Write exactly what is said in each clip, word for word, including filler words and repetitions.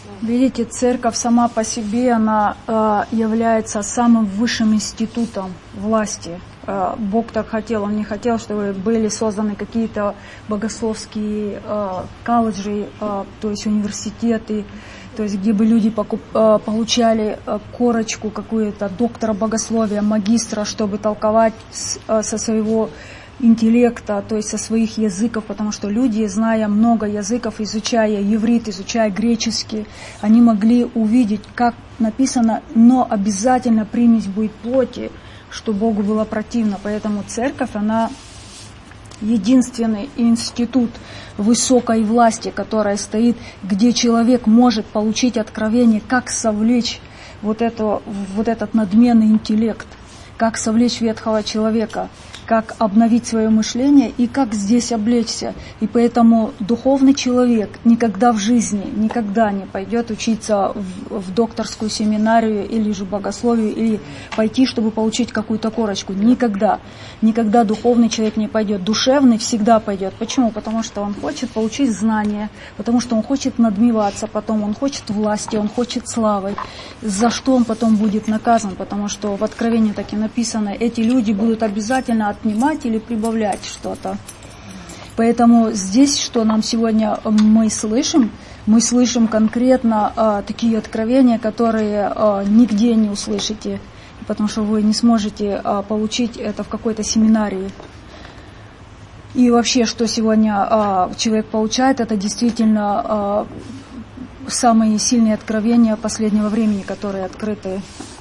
Видите, церковь сама по себе, она э, является самым высшим институтом власти. Э, Бог так хотел, Он не хотел, чтобы были созданы какие-то богословские э, колледжи, э, то есть университеты, то есть где бы люди покуп, э, получали э, корочку какую-то доктора богословия, магистра, чтобы толковать с, э, со своего интеллекта, то есть со своих языков, потому что люди, зная много языков, изучая иврит, изучая греческий, они могли увидеть, как написано, но обязательно примесь будет плоти, что Богу было противно. Поэтому церковь, она единственный институт высокой власти, которая стоит, где человек может получить откровение, как совлечь вот, это, вот этот надменный интеллект, как совлечь ветхого человека, как обновить свое мышление и как здесь облечься. И поэтому духовный человек никогда в жизни, никогда не пойдет учиться в, в докторскую семинарию или же богословию, или пойти, чтобы получить какую-то корочку. Никогда. Никогда духовный человек не пойдет. Душевный всегда пойдет. Почему? Потому что он хочет получить знания, потому что он хочет надмеваться, потом он хочет власти, он хочет славы. За что он потом будет наказан? Потому что в Откровении так и написано, эти люди будут обязательно отнимать или прибавлять что-то. Поэтому здесь, что нам сегодня мы слышим, мы слышим конкретно э, такие откровения, которые э, нигде не услышите, потому что вы не сможете э, получить это в какой-то семинарии. И вообще, что сегодня э, человек получает, это действительно э, самые сильные откровения последнего времени, которые открыты.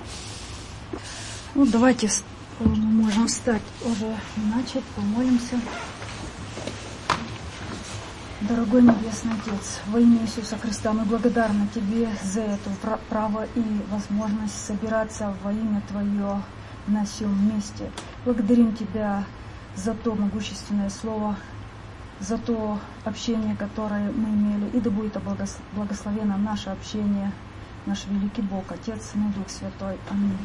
Ну, давайте мы можем встать уже и начать, помолимся. Дорогой Небесный Отец, во имя Иисуса Христа мы благодарны Тебе за это право и возможность собираться во имя Твое на всем месте. Благодарим Тебя за то могущественное слово, за то общение, которое мы имели, и да будет благословено наше общение, наш великий Бог, Отец, Сын и Дух Святой. Аминь.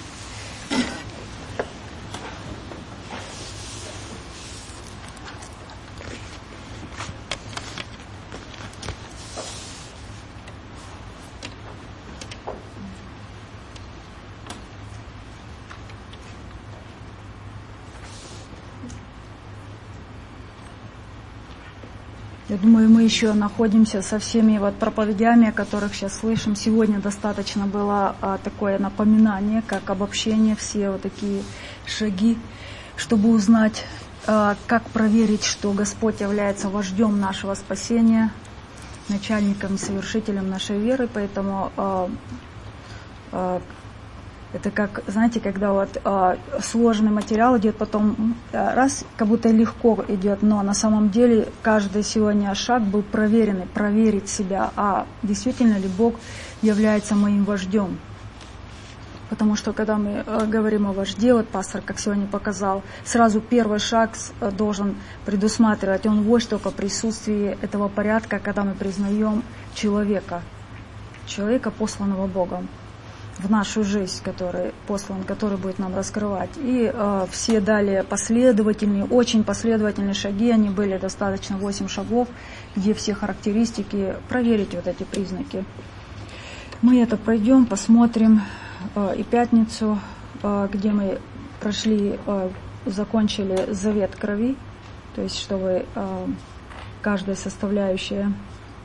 Я думаю, мы еще находимся со всеми вот проповедями, о которых сейчас слышим. Сегодня достаточно было а, такое напоминание, как обобщение, все вот такие шаги, чтобы узнать, а, как проверить, что Господь является вождем нашего спасения, начальником и совершителем нашей веры. Поэтому а, а, это как, знаете, когда вот э, сложный материал идет, потом э, раз, как будто легко идет, но на самом деле каждый сегодня шаг был проверенный, проверить себя, а действительно ли Бог является моим вождем. Потому что когда мы э, говорим о вожде, вот пастор, как сегодня показал, сразу первый шаг э, должен предусматривать, он вождь только в присутствии этого порядка, когда мы признаем человека, человека, посланного Богом в нашу жизнь, который послан, который будет нам раскрывать. И э, все далее последовательные, очень последовательные шаги, они были достаточно восемь шагов, где все характеристики, проверить вот эти признаки. Мы это пройдем, посмотрим. Э, и пятницу, э, где мы прошли, э, закончили завет крови, то есть чтобы э, каждая составляющая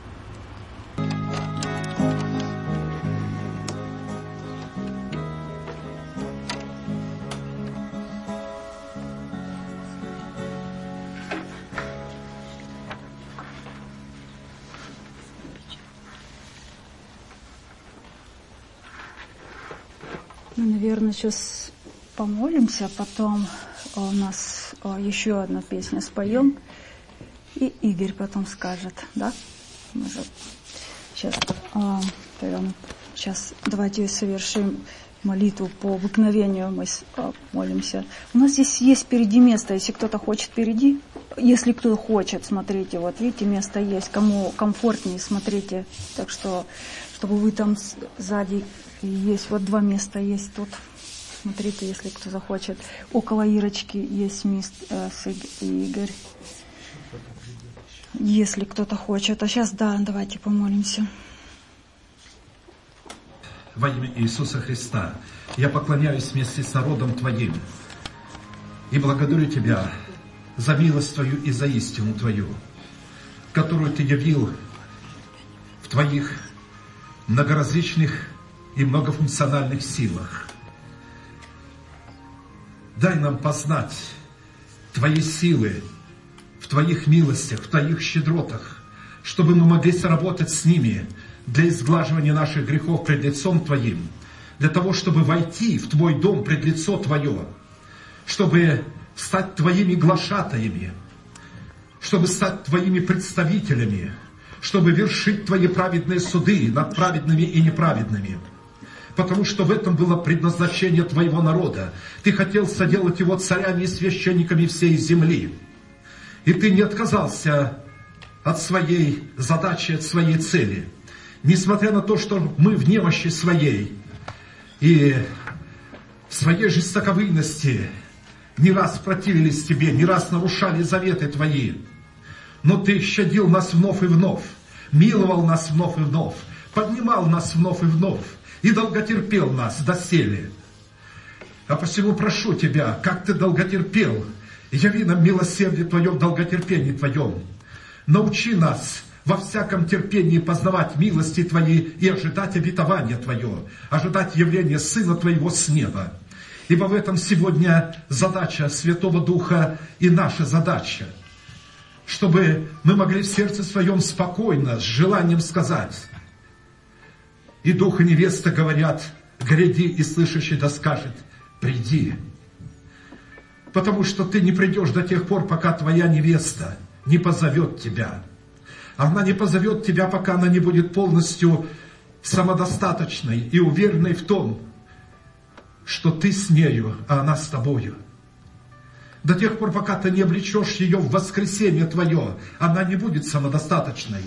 мы, наверное, сейчас помолимся, потом у нас еще одна песня споем, и Игорь потом скажет, да? Может, сейчас, наверное, сейчас давайте совершим молитву по обыкновению, мы молимся. У нас здесь есть впереди место, если кто-то хочет впереди, если кто хочет, смотрите, вот видите, место есть, кому комфортнее, смотрите, так что, чтобы вы там сзади. Есть вот два места есть тут. Смотрите, если кто захочет. Около Ирочки есть место, э, Игорь. Если кто-то хочет. А сейчас, да, давайте помолимся. во имя Иисуса Христа. Я поклоняюсь вместе с народом Твоим и благодарю Тебя за милость Твою и за истину Твою, которую Ты явил в Твоих многоразличных и многофункциональных силах. Дай нам познать Твои силы в Твоих милостях, в Твоих щедротах, чтобы мы могли сработать с ними для изглаживания наших грехов пред лицом Твоим, для того, чтобы войти в Твой дом пред лицо Твое, чтобы стать Твоими глашатаями, чтобы стать Твоими представителями, чтобы вершить Твои праведные суды над праведными и неправедными. Потому что в этом было предназначение Твоего народа. Ты хотел соделать его царями и священниками всей земли. И Ты не отказался от своей задачи, от своей цели. Несмотря на то, что мы в немощи своей и в своей жестоковыйности не раз противились Тебе, не раз нарушали заветы Твои, но Ты щадил нас вновь и вновь, миловал нас вновь и вновь, поднимал нас вновь и вновь и долготерпел нас доселе. А посему прошу Тебя, как Ты долготерпел, яви нам милосердие Твое в долготерпении Твоем. Научи нас во всяком терпении познавать милости Твои и ожидать обетования Твое, ожидать явления Сына Твоего с неба. Ибо в этом сегодня задача Святого Духа и наша задача, чтобы мы могли в сердце своем спокойно, с желанием сказать: и Дух и невеста говорят, гряди, и слышащий да скажет, приди. Потому что ты не придешь до тех пор, пока твоя невеста не позовет тебя. Она не позовет тебя, пока она не будет полностью самодостаточной и уверенной в том, что ты с нею, а она с тобою. До тех пор, пока ты не облечешь ее в воскресение твое, она не будет самодостаточной.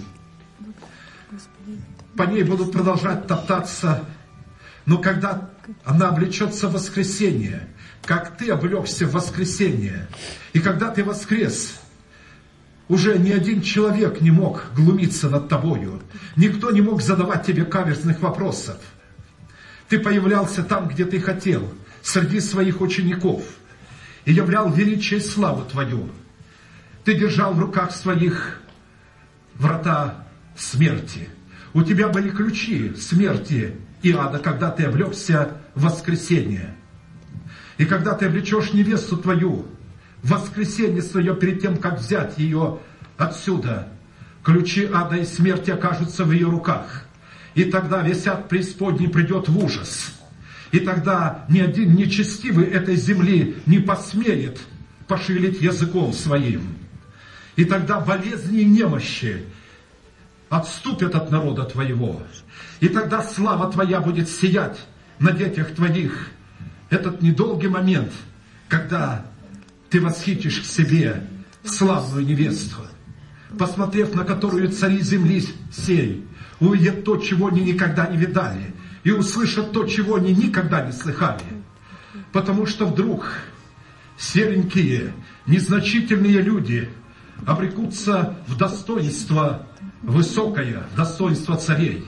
По ней будут продолжать топтаться, но когда она облечется в воскресение, как ты облегся в воскресение, и когда ты воскрес, уже ни один человек не мог глумиться над тобою, никто не мог задавать тебе каверзных вопросов. Ты появлялся там, где ты хотел, среди своих учеников, и являл величие и славу твою. Ты держал в руках своих врата смерти. У тебя были ключи смерти и ада, когда ты облегся в воскресение. И когда ты облечешь невесту твою в воскресение свое, перед тем, как взять ее отсюда, ключи ада и смерти окажутся в ее руках. И тогда весь ад преисподней придет в ужас. И тогда ни один нечестивый этой земли не посмеет пошевелить языком своим. И тогда болезни и немощи отступят от народа твоего. И тогда слава твоя будет сиять на детях твоих. Этот недолгий момент, когда ты восхитишь к себе славную невесту, посмотрев на которую цари земли сей увидят то, чего они никогда не видали, и услышат то, чего они никогда не слыхали. Потому что вдруг серенькие, незначительные люди обрекутся в достоинство высокое, достоинство царей.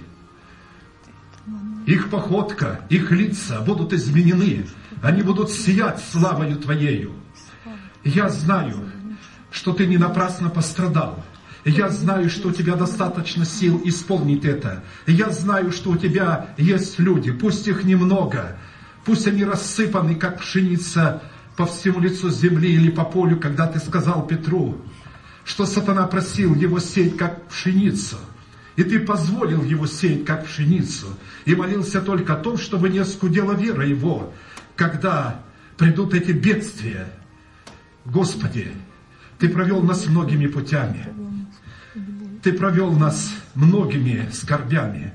Их походка, их лица будут изменены, они будут сиять славою Твоею. Я знаю, что Ты не напрасно пострадал. Я знаю, что у Тебя достаточно сил исполнить это. Я знаю, что у Тебя есть люди, пусть их немного, пусть они рассыпаны, как пшеница, по всему лицу земли или по полю, когда Ты сказал Петру, что сатана просил его сеять, как пшеницу. И Ты позволил его сеять, как пшеницу, и молился только о том, чтобы не оскудела вера его, когда придут эти бедствия. Господи, Ты провел нас многими путями. Ты провел нас многими скорбями.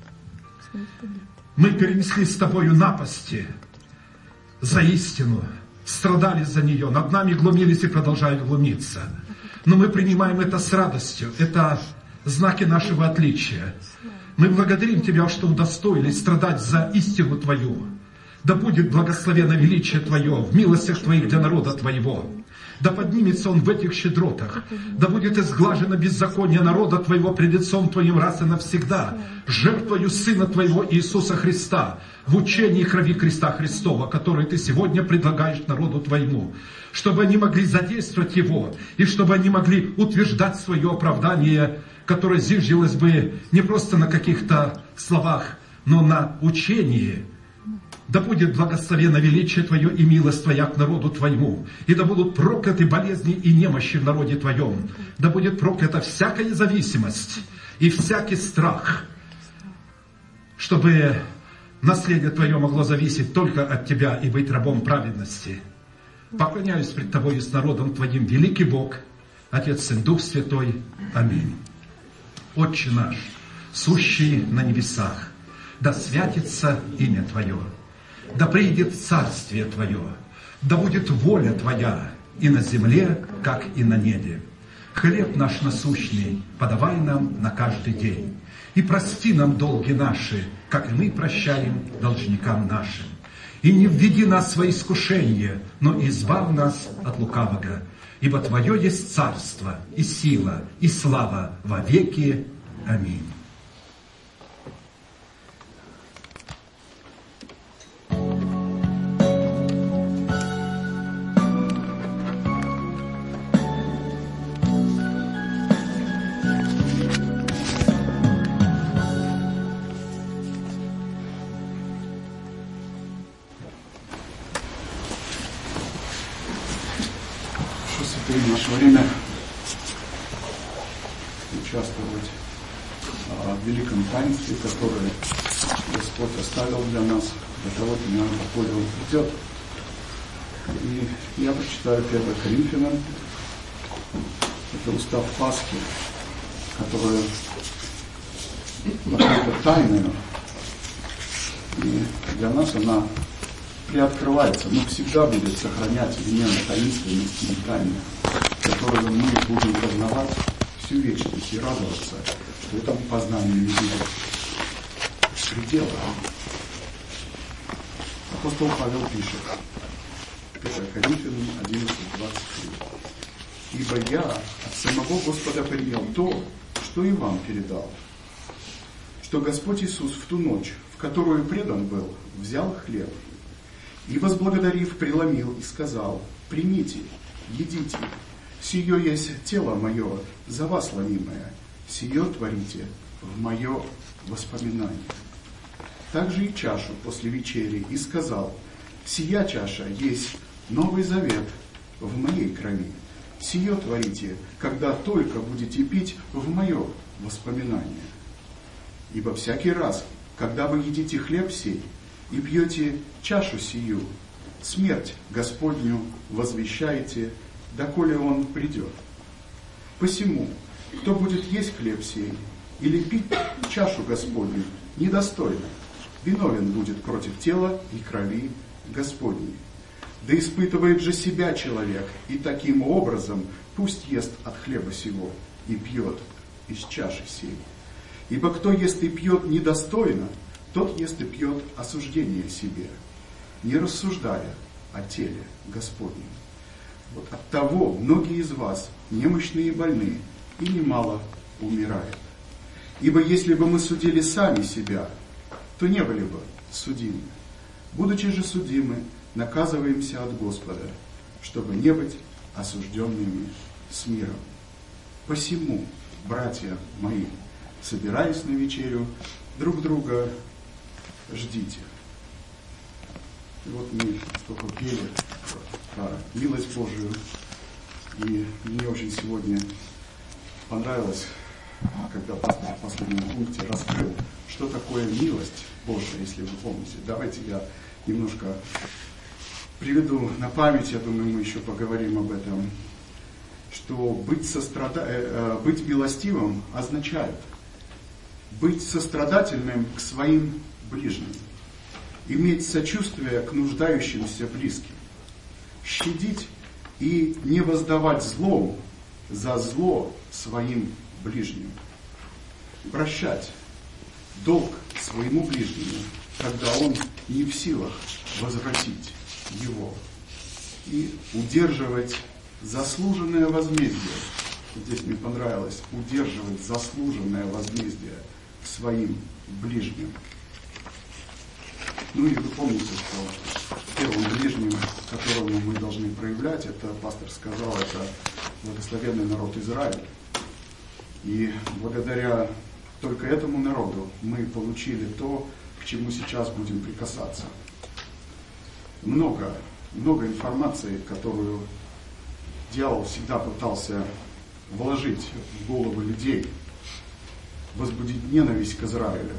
Мы перенесли с Тобою напасти за истину, страдали за нее, над нами глумились и продолжают глумиться. Но мы принимаем это с радостью. Это знаки нашего отличия. Мы благодарим Тебя, что удостоились страдать за истину Твою. Да будет благословено величие Твое в милостях Твоих для народа Твоего. Да поднимется он в этих щедротах. Да будет изглажено беззаконие народа Твоего пред лицом Твоим раз и навсегда. Жертвою Сына Твоего Иисуса Христа в учении крови креста Христова, который Ты сегодня предлагаешь народу Твоему, чтобы они могли задействовать его, и чтобы они могли утверждать свое оправдание, которое зиждилось бы не просто на каких-то словах, но на учении. Да будет благословено величие Твое и милость Твоя к народу Твоему, и да будут прокляты болезни и немощи в народе Твоем, да будет проклята всякая зависимость и всякий страх, чтобы наследие Твое могло зависеть только от Тебя и быть рабом праведности. Поклоняюсь пред Тобой и с народом Твоим, великий Бог, Отец, Сын, Дух Святой. Аминь. Отче наш, сущий на небесах, да святится имя Твое, да придет царствие Твое, да будет воля Твоя и на земле, как и на небе. Хлеб наш насущный подавай нам на каждый день, и прости нам долги наши, как и мы прощаем должникам нашим. И не введи нас во искушение, но избавь нас от лукавого. Ибо Твое есть царство, и сила, и слава во веки. Аминь. В наше время участвовать в великом таинстве, которое Господь оставил для нас, для того, покуда Он придет. И я прочитаю первое Коринфянам, это устав Пасхи, которая покрыта тайною, и для нас она приоткрывается, но всегда будет сохранять именно таинственность и тайну, которую мы будем познавать всю вечность и радоваться, что этому познанию не будет предела. Апостол Павел пишет, первое Коринфянам одиннадцать двадцать три. «Ибо я от самого Господа принял то, что и вам передал, что Господь Иисус в ту ночь, в которую предан был, взял хлеб, и, возблагодарив, преломил и сказал: примите, едите, сие есть тело мое, за вас ломимое, сие творите в мое воспоминание. Также и чашу после вечери, и сказал: сия чаша есть новый завет в моей крови, сие творите, когда только будете пить в мое воспоминание. Ибо всякий раз, когда вы едите хлеб сей и пьете чашу сию, смерть Господню возвещаете, доколе Он придет. Посему, кто будет есть хлеб сей или пить чашу Господню недостойно, виновен будет против тела и крови Господней. Да испытывает же себя человек, и таким образом пусть ест от хлеба сего и пьет из чаши сей. Ибо кто ест и пьет недостойно, тот ест и пьет осуждение себе, не рассуждая о теле Господнем. Вот от того многие из вас немощные и больны, и немало умирают. Ибо если бы мы судили сами себя, то не были бы судимы. Будучи же судимы, наказываемся от Господа, чтобы не быть осужденными с миром. Посему, братья мои, собираясь на вечерю, друг друга ждите. И вот мы столько пели про милость Божию, и мне очень сегодня понравилось, когда пастор в последнем пункте раскрыл, что такое милость Божия, если вы помните. Давайте я немножко приведу на память, я думаю, мы еще поговорим об этом, что быть, сострада... быть милостивым означает быть сострадательным к своим ближним, иметь сочувствие к нуждающимся близким, щадить и не воздавать злом за зло своим ближним, прощать долг своему ближнему, когда он не в силах возвратить его, и удерживать заслуженное возмездие. Здесь мне понравилось удерживать заслуженное возмездие своим ближним. Ну и вы помните, что первым ближним, которому мы должны проявлять, это, пастор сказал, это благословенный народ Израиль. И благодаря только этому народу мы получили то, к чему сейчас будем прикасаться. Много, много информации, которую дьявол всегда пытался вложить в головы людей, возбудить ненависть к Израилю.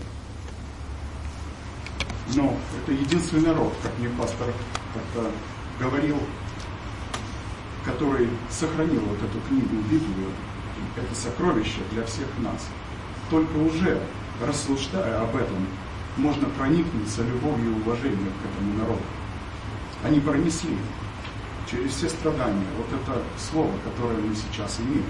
Но это единственный народ, как мне пастор как-то говорил, который сохранил вот эту книгу, Библию, это сокровище для всех нас. Только уже рассуждая об этом, можно проникнуться любовью и уважением к этому народу. Они пронесли через все страдания вот это слово, которое мы сейчас имеем.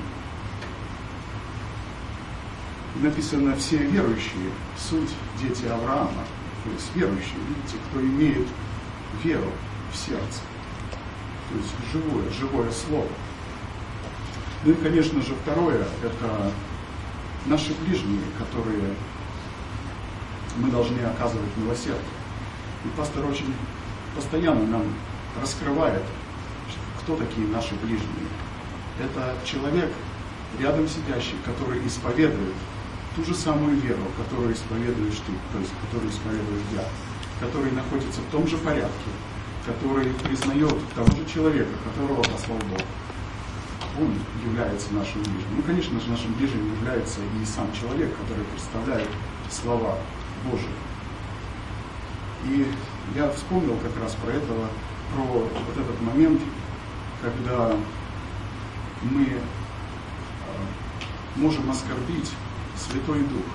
Написано: все верующие, суть дети Авраама. То есть верующие, видите, кто имеет веру в сердце. То есть живое, живое слово. Ну и, конечно же, второе, это наши ближние, которые мы должны оказывать милосердие. И пастор очень постоянно нам раскрывает, кто такие наши ближние. Это человек, рядом сидящий, который исповедует ту же самую веру, которую исповедуешь ты, то есть которую исповедуешь я, который находится в том же порядке, который признает того же человека, которого послал Бог. Он является нашим ближним. Ну, конечно же, нашим ближним является и сам человек, который представляет слова Божии. И я вспомнил как раз про этого, про вот этот момент, когда мы можем оскорбить Святой Дух.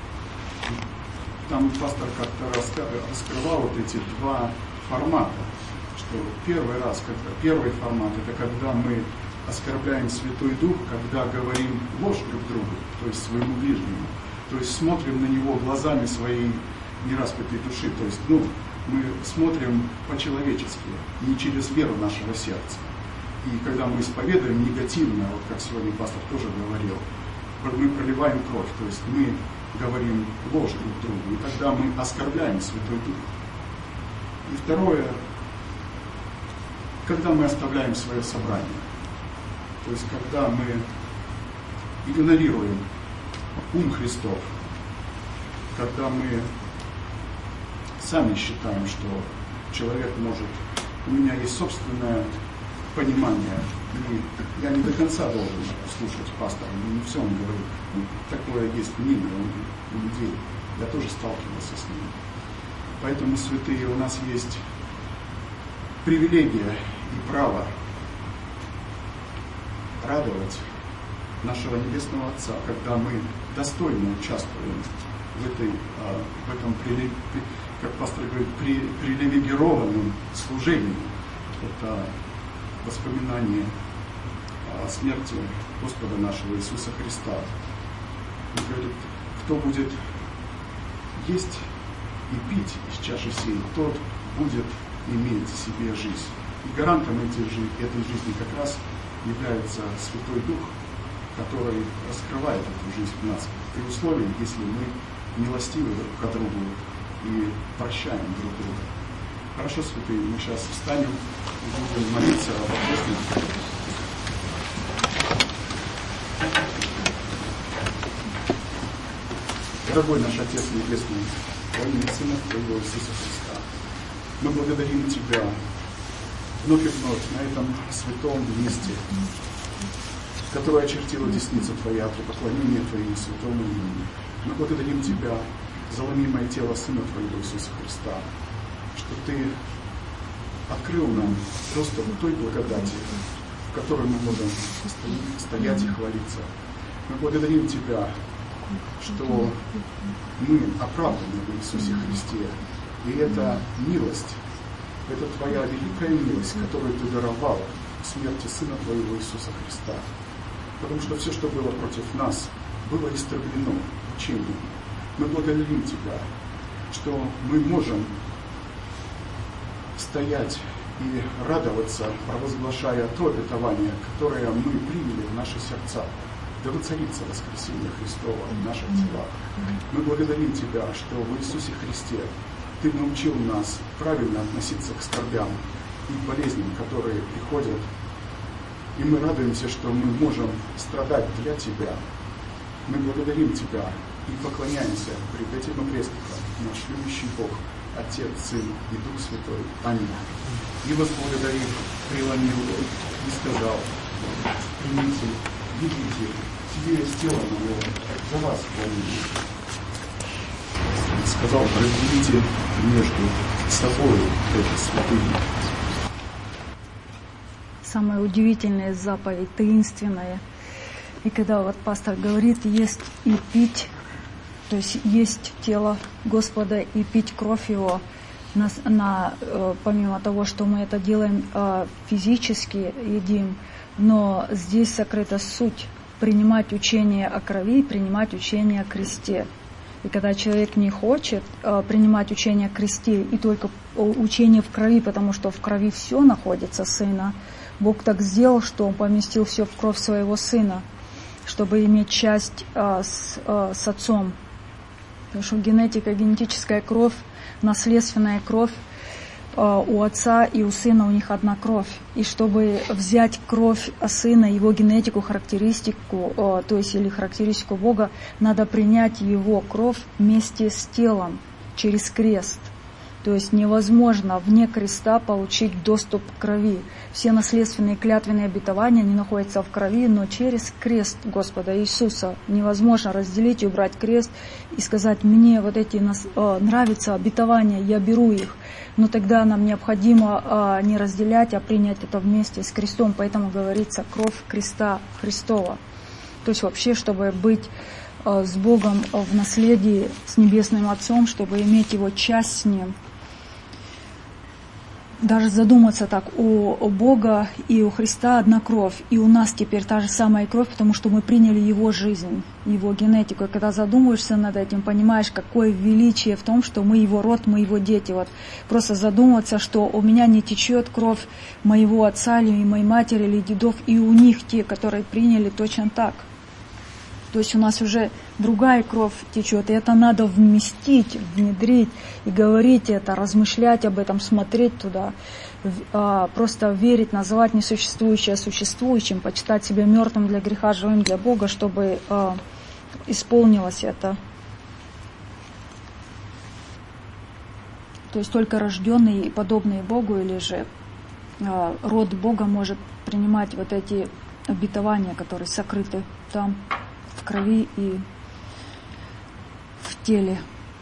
Там пастор как-то раскрывал вот эти два формата, что первый раз, когда первый формат, это когда мы оскорбляем Святой Дух, когда говорим ложь друг другу, то есть своему ближнему, то есть смотрим на него глазами своей нераспятой души, то есть ну, мы смотрим по-человечески, не через веру нашего сердца. И когда мы исповедуем негативно, вот как сегодня пастор тоже говорил, мы проливаем кровь, то есть мы говорим ложь друг другу, и тогда мы оскорбляем Святой Дух. И второе, когда мы оставляем свое собрание, то есть когда мы игнорируем ум Христов, когда мы сами считаем, что человек может, у меня есть собственное понимание, и я не до конца должен слушать пастора, не все он говорит. Ну, такое есть мнение у, у людей. Я тоже сталкивался с ним. Поэтому, святые, у нас есть привилегия и право радовать нашего Небесного Отца, когда мы достойно участвуем в, этой, в этом, как пастор говорит, привилегированном служении. Это воспоминание о смерти Господа нашего Иисуса Христа. Он говорит, кто будет есть и пить из чаши сей, тот будет иметь в себе жизнь. И гарантом этой жизни как раз является Святой Дух, который раскрывает эту жизнь в нас, при условии, если мы милостивы друг к другу и прощаем друг друга. Хорошо, святые, мы сейчас встанем и будем молиться об апостоле. Дорогой наш Отец Небесный, во имя Сына Твоего Иисуса Христа, мы благодарим Тебя вновь и вновь на этом святом месте, которое очертила десница Твоя при поклонении Твоему святому имени. Мы благодарим Тебя за ломимое тело Сына Твоего Иисуса Христа, что Ты открыл нам доступ к той благодати, в которой мы можем стоять и хвалиться. Мы благодарим Тебя, что мы оправданы в Иисусе Христе. И эта милость, это Твоя великая милость, которую Ты даровал в смерти Сына Твоего Иисуса Христа. Потому что все, что было против нас, было истреблено учением. Мы благодарим Тебя, что мы можем стоять и радоваться, провозглашая то обетование, которое мы приняли в наши сердца. Да воцарится воскресение Христова в наших телах. Мы благодарим Тебя, что в Иисусе Христе Ты научил нас правильно относиться к скорбям и болезням, которые приходят. И мы радуемся, что мы можем страдать для Тебя. Мы благодарим Тебя и поклоняемся пред этим окрестником, наш любящий Бог, Отец, Сын и Дух Святой. Аминь. И возблагодарив, преломил и сказал: примите, видите, тебе есть тело мое, за вас помню. И сказал: разделите между собой эти святыни. Самая удивительная заповедь, таинственная. И когда вот пастор говорит есть и пить, то есть есть тело Господа и пить кровь Его, на, на, помимо того, что мы это делаем физически, едим, но здесь сокрыта суть принимать учение о крови, принимать учение о кресте. И когда человек не хочет принимать учение о кресте и только учение в крови, потому что в крови все находится Сына, Бог так сделал, что Он поместил все в кровь Своего Сына, чтобы иметь часть с, с Отцом. Потому что генетика, генетическая кровь, наследственная кровь у Отца и у Сына, у них одна кровь. И чтобы взять кровь Сына, Его генетику, характеристику, то есть или характеристику Бога, надо принять Его кровь вместе с телом через крест. То есть невозможно вне креста получить доступ к крови. Все наследственные клятвенные обетования, они находятся в крови, но через крест Господа Иисуса невозможно разделить и убрать крест и сказать: мне вот эти нравятся обетования, я беру их. Но тогда нам необходимо не разделять, а принять это вместе с крестом. Поэтому говорится кровь креста Христова. То есть вообще, чтобы быть с Богом в наследии, с Небесным Отцом, чтобы иметь Его часть с Ним. Даже задуматься так, у, у Бога и у Христа одна кровь, и у нас теперь та же самая кровь, потому что мы приняли Его жизнь, Его генетику. И когда задумываешься над этим, понимаешь, какое величие в том, что мы Его род, мы Его дети. Вот просто задуматься, что у меня не течет кровь моего отца или моей матери или дедов, и у них те, которые приняли, точно так. То есть у нас уже другая кровь течет, и это надо вместить, внедрить и говорить это, размышлять об этом, смотреть туда, просто верить, называть несуществующее существующим, почитать себя мертвым для греха, живым для Бога, чтобы исполнилось это. То есть только рожденные и подобные Богу, или же род Бога может принимать вот эти обетования, которые сокрыты там, в крови и в теле.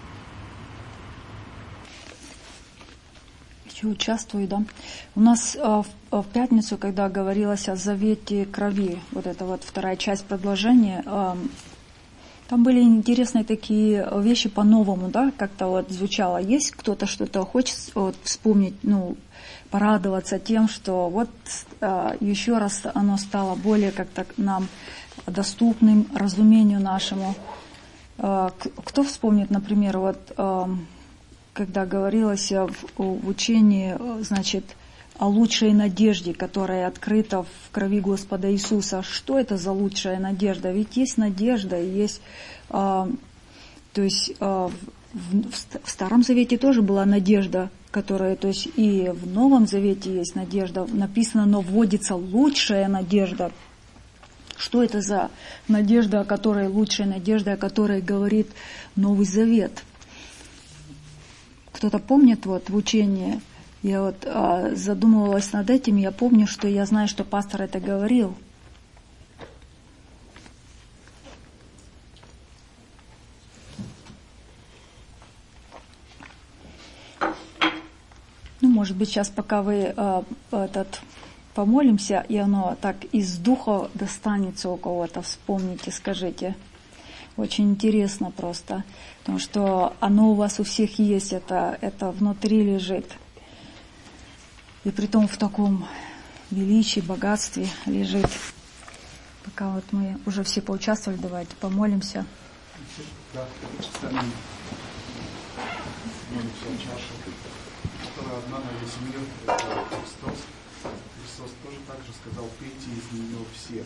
Еще участвую, да. У нас э, в, в пятницу, когда говорилось о завете крови, вот это вот вторая часть предложения, э, там были интересные такие вещи по-новому, да, как-то вот звучало. Есть кто-то что-то хочет вот, вспомнить, ну, порадоваться тем, что вот э, еще раз оно стало более как-то нам доступным разумению нашему. Кто вспомнит, например, вот когда говорилось в учении, значит, о лучшей надежде, которая открыта в крови Господа Иисуса. Что это за лучшая надежда? Ведь есть надежда, есть, то есть в Старом Завете тоже была надежда, которая, то есть и в Новом Завете есть надежда, написано, но вводится лучшая надежда. Что это за надежда, о которой, лучшая надежда, о которой говорит Новый Завет? Кто-то помнит вот в учении? Я вот а, задумывалась над этим, я помню, что я знаю, что пастор это говорил. Ну, может быть, сейчас, пока вы а, этот... помолимся, и оно так из духа достанется у кого-то, вспомните, скажите. Очень интересно просто, потому что оно у вас у всех есть, это, это внутри лежит. И притом в таком величии, богатстве лежит. Пока вот мы уже все поучаствовали, давайте помолимся. Да, которая одна на весь мир, это Христос. Христос тоже так же сказал: пейте из нее все.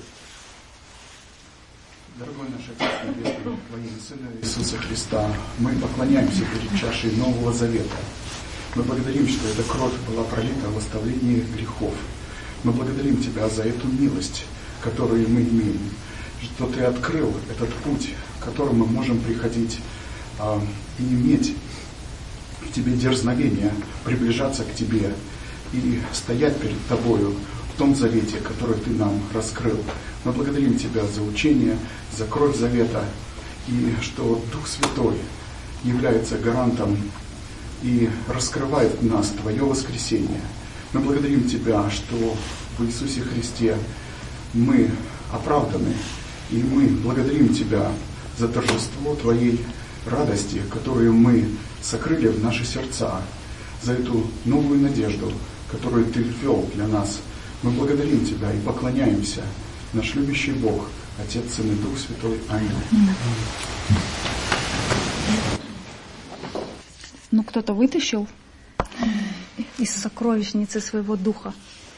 Дорогой наш Отец Небесный, во имя Сына Иисуса Христа, мы поклоняемся перед чашей Нового Завета. Мы благодарим, что эта кровь была пролита в оставлении грехов. Мы благодарим Тебя за эту милость, которую мы имеем, что Ты открыл этот путь, к которому мы можем приходить а, и иметь в Тебе дерзновение, приближаться к Тебе и стоять перед Тобою в том завете, который Ты нам раскрыл. Мы благодарим Тебя за учение, за кровь завета, и что Дух Святой является гарантом и раскрывает в нас Твое воскресение. Мы благодарим Тебя, что в Иисусе Христе мы оправданы, и мы благодарим Тебя за торжество Твоей радости, которую мы сокрыли в наши сердца, за эту новую надежду, которую Ты ввел для нас. Мы благодарим Тебя и поклоняемся. Наш любящий Бог, Отец, Сын и Дух Святой. Аминь. Ну, кто-то вытащил из сокровищницы своего духа.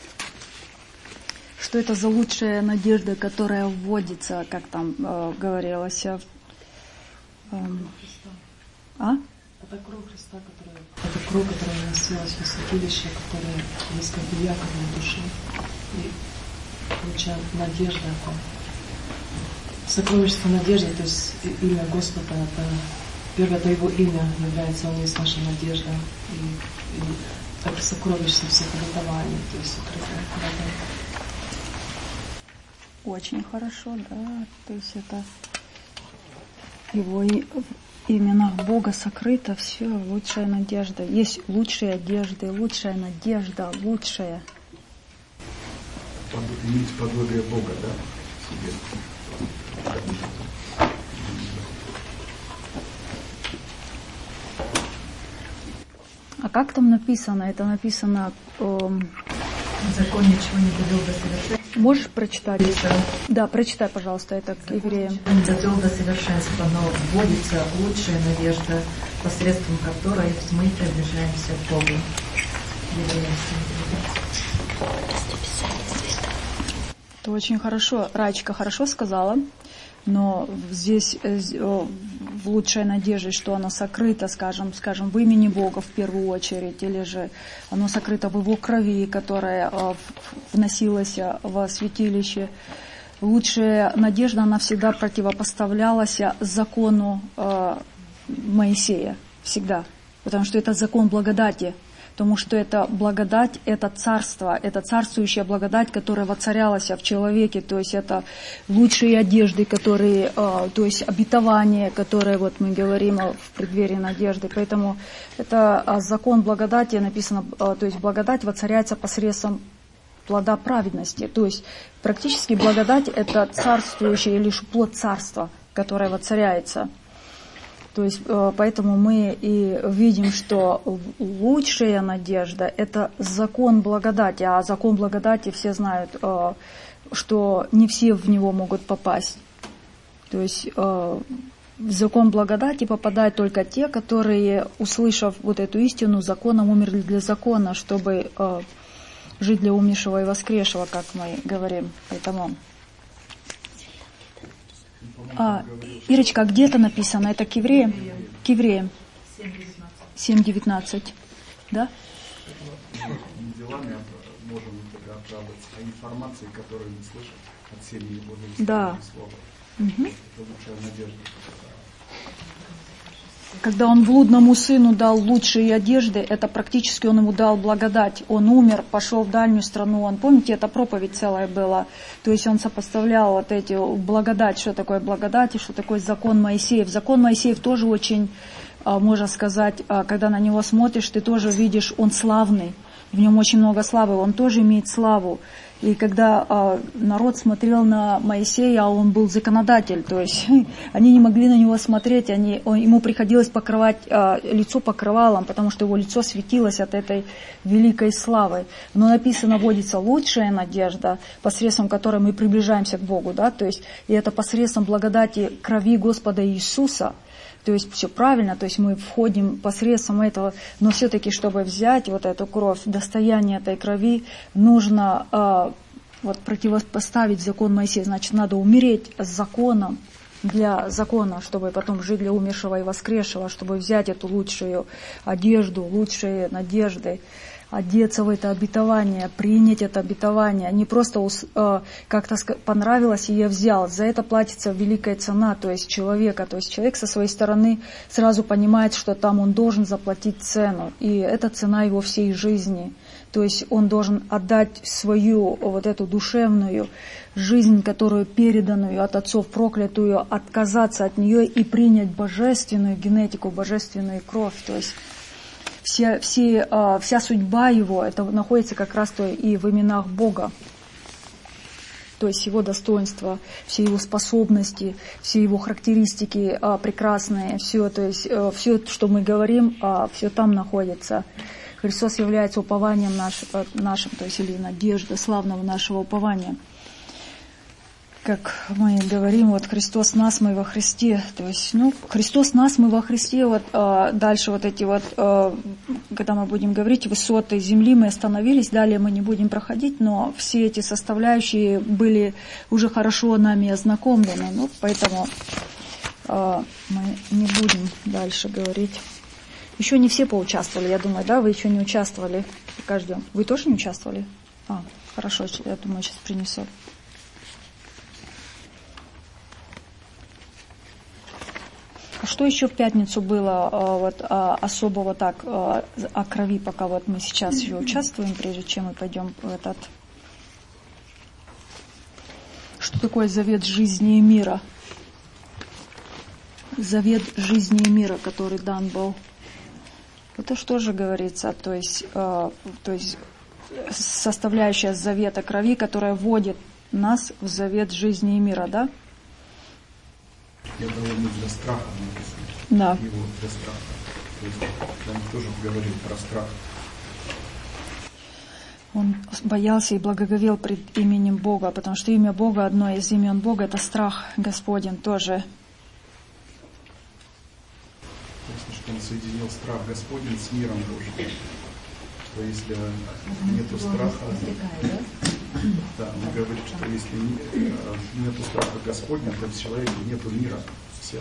Что это за лучшая надежда, которая вводится, как там э, говорилось. Э, э, а? Это кровь Христа, которая, это кровь, которая носилась в святилище, которая есть как бы якорь на душе. И лучшая надежда, это сокровищество надежды, то есть имя Господа, это первое, это Его имя является, Он есть наша надежда. И, и это сокровищество всех обетований, то есть укрытое в этом. Очень хорошо, да. То есть это Его и, в именах Бога сокрыто все, лучшая надежда. Есть лучшие одежды, лучшая надежда, лучшая. Иметь подобие Бога, да, в себе. А как там написано? Это написано... Эм... Закон ничего не довел до совершенства. Можешь прочитать? Да, прочитай, пожалуйста, это к евреям. Он не довел до совершенства, но вводится лучшая надежда, посредством которой мы приближаемся к Богу. Это очень хорошо. Раечка хорошо сказала, но здесь в лучшей надежде, что оно сокрыто, скажем, скажем, в имени Бога в первую очередь, или же оно сокрыто в Его крови, которая вносилась во святилище. Лучшая надежда, она всегда противопоставлялась закону Моисея, всегда, потому что это закон благодати. Потому что это благодать, это царство, это царствующая благодать, которая воцарялась в человеке, то есть это лучшие одежды, которые, то есть обетование, которое вот мы говорим в преддверии надежды. Поэтому это закон благодати, написано, то есть благодать воцаряется посредством плода праведности. То есть практически благодать это царствующее или плод царства, которое воцаряется. То есть, поэтому мы и видим, что лучшая надежда – это закон благодати. А закон благодати все знают, что не все в него могут попасть. То есть в закон благодати попадают только те, которые, услышав вот эту истину, законом умерли для закона, чтобы жить для умершего и воскресшего, как мы говорим. Поэтому... А, Ирочка, где это написано? Это к евреям? К евреям. семь девятнадцать. Да? Не делами можем оправдываться, а информацией, которую мы слышим от семьи Его да. слова. Угу. Это лучшая надежда. Когда Он блудному сыну дал лучшие одежды, это практически Он ему дал благодать. Он умер, пошел в дальнюю страну. Он, помните, это проповедь целая была. То есть Он сопоставлял вот эти благодать, что такое благодать и что такое закон Моисеев. Закон Моисеев тоже очень, можно сказать, когда на него смотришь, ты тоже видишь, он славный. В нем очень много славы, он тоже имеет славу. И когда а, народ смотрел на Моисея, а он был законодатель, то есть они не могли на него смотреть, они, он, ему приходилось покрывать а, лицо покрывалом, потому что его лицо светилось от этой великой славы. Но написано, вводится лучшая надежда, посредством которой мы приближаемся к Богу, да, то есть и это посредством благодати крови Господа Иисуса. То есть все правильно, то есть мы входим посредством этого, но все-таки, чтобы взять вот эту кровь, достояние этой крови, нужно э, вот противопоставить закон Моисея. Значит, надо умереть с законом, для закона, чтобы потом жить для умершего и воскресшего, чтобы взять эту лучшую одежду, лучшие надежды, одеться в это обетование, принять это обетование. Не просто э, как-то понравилось, и я взял. За это платится великая цена, то есть человека. То есть человек со своей стороны сразу понимает, что там он должен заплатить цену. И это цена его всей жизни. То есть он должен отдать свою вот эту душевную жизнь, которую переданную от отцов проклятую, отказаться от нее и принять божественную генетику, божественную кровь. То есть Вся, все, вся судьба его, это находится как раз то и в именах Бога. То есть его достоинства, все его способности, все его характеристики прекрасные, все, то есть все, что мы говорим, все там находится. Христос является упованием нашим, нашим, то есть или надежда славного нашего упования. Как мы говорим, вот Христос нас, мы во Христе. То есть, ну, Христос нас, мы во Христе. Вот а, дальше вот эти вот, а, когда мы будем говорить, высоты земли, мы остановились, далее мы не будем проходить, но все эти составляющие были уже хорошо нами ознакомлены, ну, поэтому а, мы не будем дальше говорить. Еще не все поучаствовали, я думаю, да, вы еще не участвовали, каждый. Вы тоже не участвовали? А, хорошо, я думаю, сейчас принесу. Что еще в пятницу было вот, особого так о крови, пока вот мы сейчас еще участвуем, прежде чем мы пойдем в этот... Что такое завет жизни и мира? Завет жизни и мира, который дан был. Это что же говорится? То есть, то есть составляющая завета крови, которая вводит нас в завет жизни и мира, да? Я довольно для страха написано. Да. Его для страха. То есть он тоже говорил про страх. Он боялся и благоговел пред именем Бога, потому что имя Бога, одно из имен Бога, это страх Господень тоже. Ясно, что он соединил страх Господень с миром Божьим. Что если нету страха... Да, он говорит, что если нету страха Господня, то в человеке нету мира в сердце.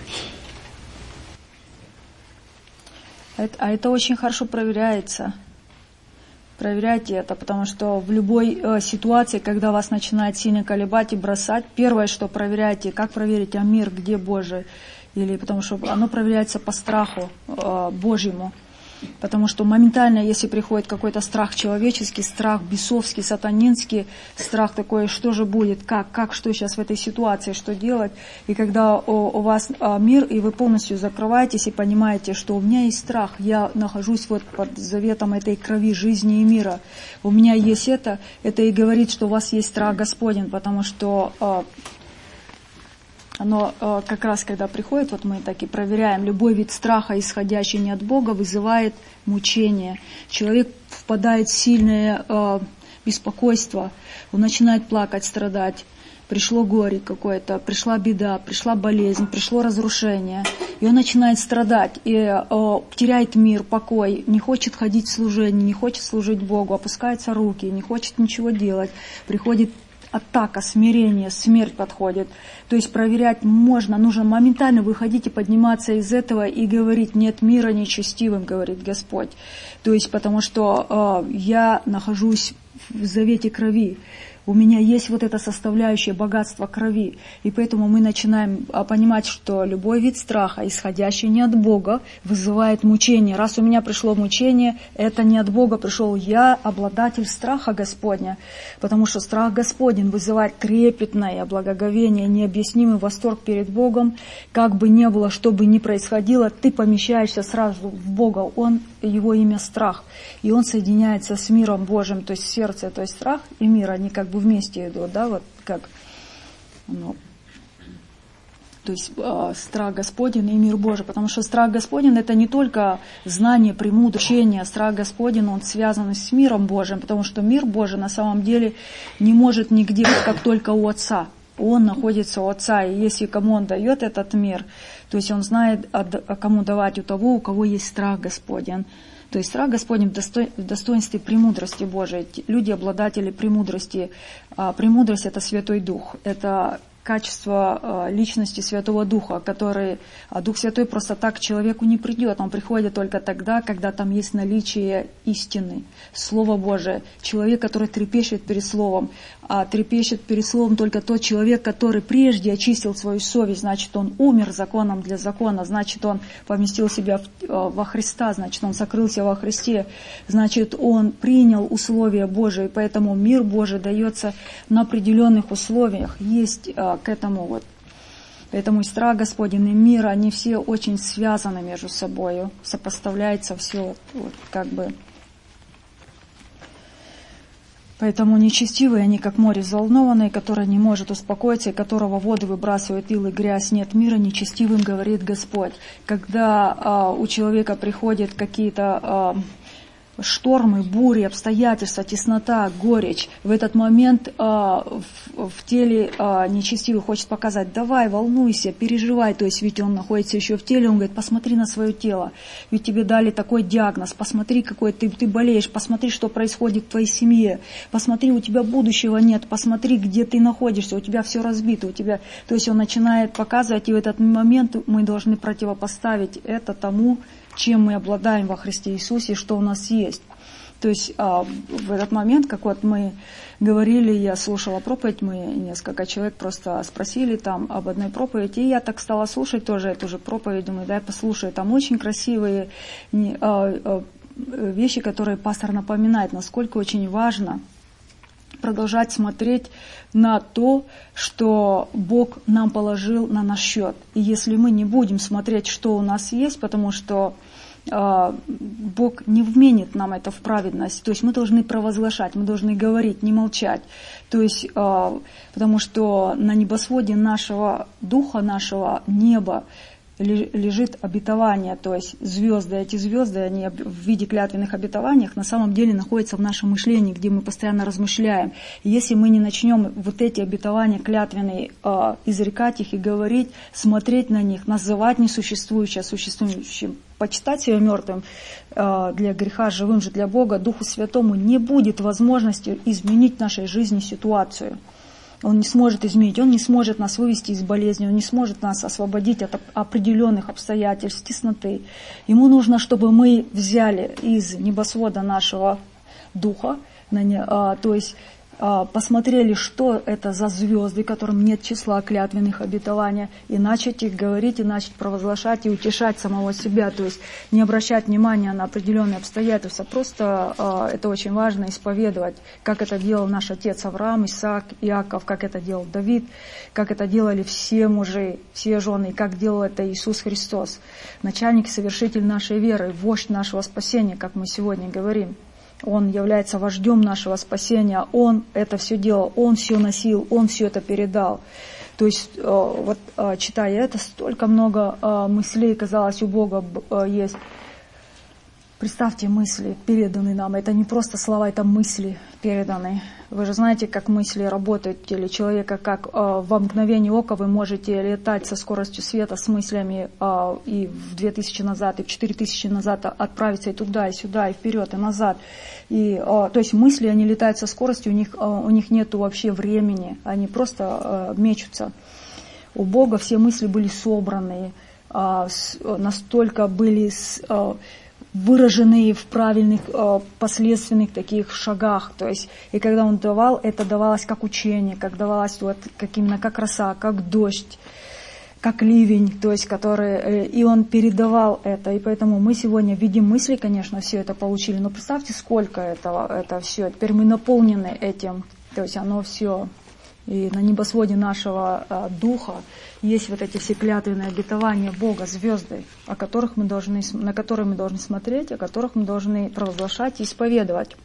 А это очень хорошо проверяется. Проверяйте это, потому что в любой э, ситуации, когда вас начинает сильно колебать и бросать, первое, что проверяйте, как проверить, а мир где Божий? Или потому что оно проверяется по страху э, Божьему. Потому что моментально, если приходит какой-то страх человеческий, страх бесовский, сатанинский, страх такой, что же будет, как, как, что сейчас в этой ситуации, что делать. И когда у, у вас а, мир, и вы полностью закрываетесь и понимаете, что у меня есть страх, я нахожусь вот под заветом этой крови, жизни и мира. У меня есть это, это и говорит, что у вас есть страх Господень, потому что... А, Оно э, как раз, когда приходит, вот мы так и проверяем, любой вид страха, исходящий не от Бога, вызывает мучение. Человек впадает в сильное э, беспокойство, он начинает плакать, страдать. Пришло горе какое-то, пришла беда, пришла болезнь, пришло разрушение. И он начинает страдать, и э, теряет мир, покой, не хочет ходить в служение, не хочет служить Богу, опускаются руки, не хочет ничего делать. Приходит атака, смирение, смерть подходит. То есть проверять можно, нужно моментально выходить и подниматься из этого и говорить: нет мира нечестивым, говорит Господь. То есть потому что э, я нахожусь в завете крови. У меня есть вот это составляющее богатства крови. И поэтому мы начинаем понимать, что любой вид страха, исходящий не от Бога, вызывает мучение. Раз у меня пришло мучение, это не от Бога пришел. Я обладатель страха Господня. Потому что страх Господень вызывает трепетное благоговение, необъяснимый восторг перед Богом. Как бы ни было, что бы ни происходило, ты помещаешься сразу в Бога. Он, его имя страх. И он соединяется с миром Божьим, то есть сердце, то есть страх и мир, они как бы вместе идут, да, вот как, ну, то есть э, страх Господень и мир Божий, потому что страх Господень это не только знание, премудрость, учение, страх Господень, он связан с миром Божьим, потому что мир Божий на самом деле не может нигде, как только у Отца. Он находится у Отца, и если кому Он дает этот мир, то есть Он знает, кому давать, у того, у кого есть страх Господень. То есть страх Господень в достоинстве премудрости Божией. Люди, обладатели премудрости. Премудрость – это Святой Дух, это качество личности Святого Духа, который, Дух Святой просто так к человеку не придет, он приходит только тогда, когда там есть наличие истины, Слово Божие, человек, который трепещет перед Словом, а трепещет перед Словом только тот человек, который прежде очистил свою совесть, значит, он умер законом для закона, значит, он поместил себя во Христа, значит, он сокрылся во Христе, значит, он принял условия Божии, поэтому мир Божий дается на определенных условиях, есть к этому вот. Поэтому страх Господень и мир, они все очень связаны между собой, сопоставляется все вот, как бы. Поэтому нечестивые, они как море взволнованное, которое не может успокоиться, и которого воды выбрасывают ил и грязь. Нет мира нечестивым, говорит Господь. Когда а, у человека приходят какие-то а, штормы, бури, обстоятельства, теснота, горечь, в этот момент а, в, в теле а, нечестивый хочет показать: давай, волнуйся, переживай. То есть ведь он находится еще в теле, он говорит: посмотри на свое тело, ведь тебе дали такой диагноз, посмотри, какой ты, ты болеешь, посмотри, что происходит в твоей семье, посмотри, у тебя будущего нет, посмотри, где ты находишься, у тебя все разбито, у тебя... То есть он начинает показывать, и в этот момент мы должны противопоставить это тому, чем мы обладаем во Христе Иисусе, что у нас есть. То есть а, в этот момент, как вот мы говорили, я слушала проповедь, мы несколько человек просто спросили там об одной проповеди, и я так стала слушать тоже эту же проповедь, думаю, да, я послушаю. Там очень красивые а, а, вещи, которые пастор напоминает, насколько очень важно продолжать смотреть на то, что Бог нам положил на наш счет. И если мы не будем смотреть, что у нас есть, потому что э, Бог не вменит нам это в праведность, то есть мы должны провозглашать, мы должны говорить, не молчать. То есть, э, потому что на небосводе нашего духа, нашего неба лежит обетование, то есть звезды, эти звезды, они в виде клятвенных обетований на самом деле находятся в нашем мышлении, где мы постоянно размышляем. И если мы не начнем вот эти обетования клятвенные э, изрекать их и говорить, смотреть на них, называть несуществующее существующим, почитать себя мертвым э, для греха, живым же для Бога, Духу Святому не будет возможности изменить в нашей жизни ситуацию. Он не сможет изменить, Он не сможет нас вывести из болезни, Он не сможет нас освободить от определенных обстоятельств, тесноты. Ему нужно, чтобы мы взяли из небосвода нашего духа, то есть посмотрели, что это за звезды, которым нет числа клятвенных обетований, и начать их говорить, и начать провозглашать, и утешать самого себя, то есть не обращать внимания на определенные обстоятельства, просто э, это очень важно исповедовать, как это делал наш отец Авраам, Исаак, Иаков, как это делал Давид, как это делали все мужи, все жены, и как делал это Иисус Христос, начальник и совершитель нашей веры, вождь нашего спасения, как мы сегодня говорим. Он является вождем нашего спасения, Он это все делал, Он все носил, Он все это передал. То есть, вот читая это, столько много мыслей, казалось, у Бога есть. Представьте, мысли, переданные нам. Это не просто слова, это мысли переданные. Вы же знаете, как мысли работают в теле человека, как э, во мгновение ока вы можете летать со скоростью света с мыслями э, и в две тысячи назад, и в четыре тысячи назад отправиться и туда, и сюда, и вперед, и назад. И, э, то есть мысли, они летают со скоростью, у них, э, у них нет вообще времени, они просто э, мечутся. У Бога все мысли были собраны, э, с, настолько были... С, э, выраженные в правильных э, последственных таких шагах. То есть, и когда он давал, это давалось как учение, как давалось вот, как именно как роса, как дождь, как ливень, то есть, который, э, и он передавал это. И поэтому мы сегодня видим мысли, конечно, все это получили, но представьте, сколько этого, это все. Теперь мы наполнены этим, то есть оно все. И на небосводе нашего э, духа есть вот эти все клятвенные обетования Бога, звезды, о которых мы должны, на которые мы должны смотреть, о которых мы должны провозглашать и исповедовать.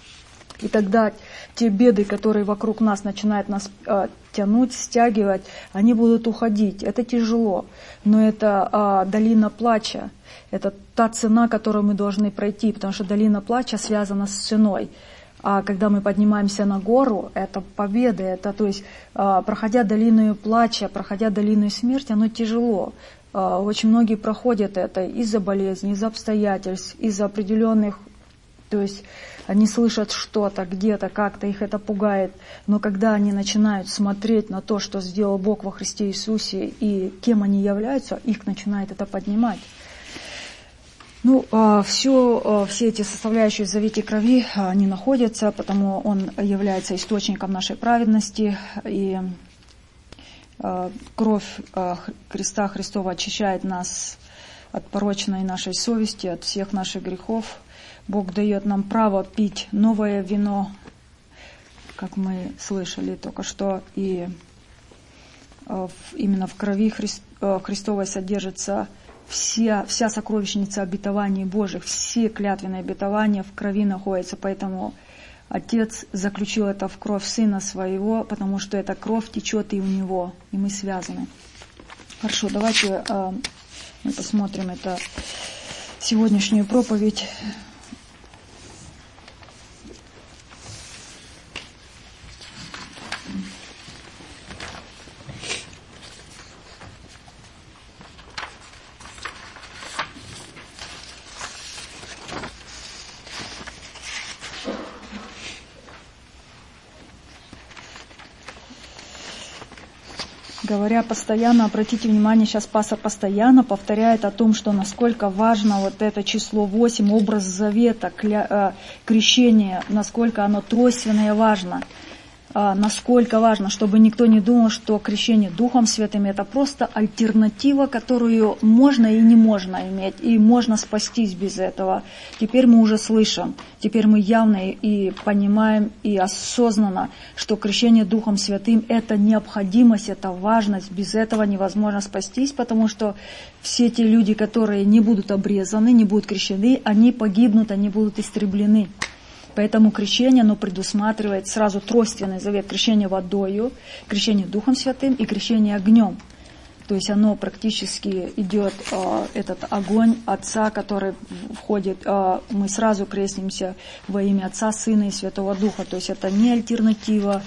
И тогда те беды, которые вокруг нас начинают нас э, тянуть, стягивать, они будут уходить. Это тяжело, но это э, долина плача. Это та цена, которую мы должны пройти, потому что долина плача связана с ценой. А когда мы поднимаемся на гору, это победа, это, то есть, проходя долину плача, проходя долину смерти, оно тяжело. Очень многие проходят это из-за болезней, из-за обстоятельств, из-за определенных, то есть они слышат что-то, где-то, как-то их это пугает. Но когда они начинают смотреть на то, что сделал Бог во Христе Иисусе и кем они являются, их начинает это поднимать. Ну, все, все эти составляющие в завете крови, они находятся, потому он является источником нашей праведности, и кровь Христа Христова очищает нас от порочной нашей совести, от всех наших грехов. Бог дает нам право пить новое вино, как мы слышали только что, и именно в крови Христовой содержится Вся, вся сокровищница обетований Божьих, все клятвенные обетования в крови находятся, поэтому Отец заключил это в кровь Сына Своего, потому что эта кровь течет и у Него, и мы связаны. Хорошо, давайте э, мы посмотрим это сегодняшнюю проповедь. Говоря постоянно, обратите внимание, сейчас пастор постоянно повторяет о том, что насколько важно вот это число восемь, образ завета, кля, крещение, насколько оно тройственное важно. Насколько важно, чтобы никто не думал, что крещение Духом Святым – это просто альтернатива, которую можно и не можно иметь, и можно спастись без этого. Теперь мы уже слышим, теперь мы явно и понимаем, и осознанно, что крещение Духом Святым – это необходимость, это важность, без этого невозможно спастись, потому что все те люди, которые не будут обрезаны, не будут крещены, они погибнут, они будут истреблены. Поэтому крещение, оно предусматривает сразу тройственный завет: крещение водою, крещение Духом Святым и крещение огнем. То есть оно практически идет, э, этот огонь Отца, который входит, э, мы сразу крестимся во имя Отца, Сына и Святого Духа. То есть это не альтернатива.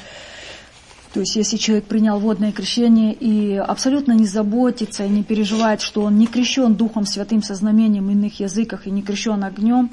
То есть если человек принял водное крещение и абсолютно не заботится и не переживает, что он не крещен Духом Святым со знамением в иных языках и не крещен огнем,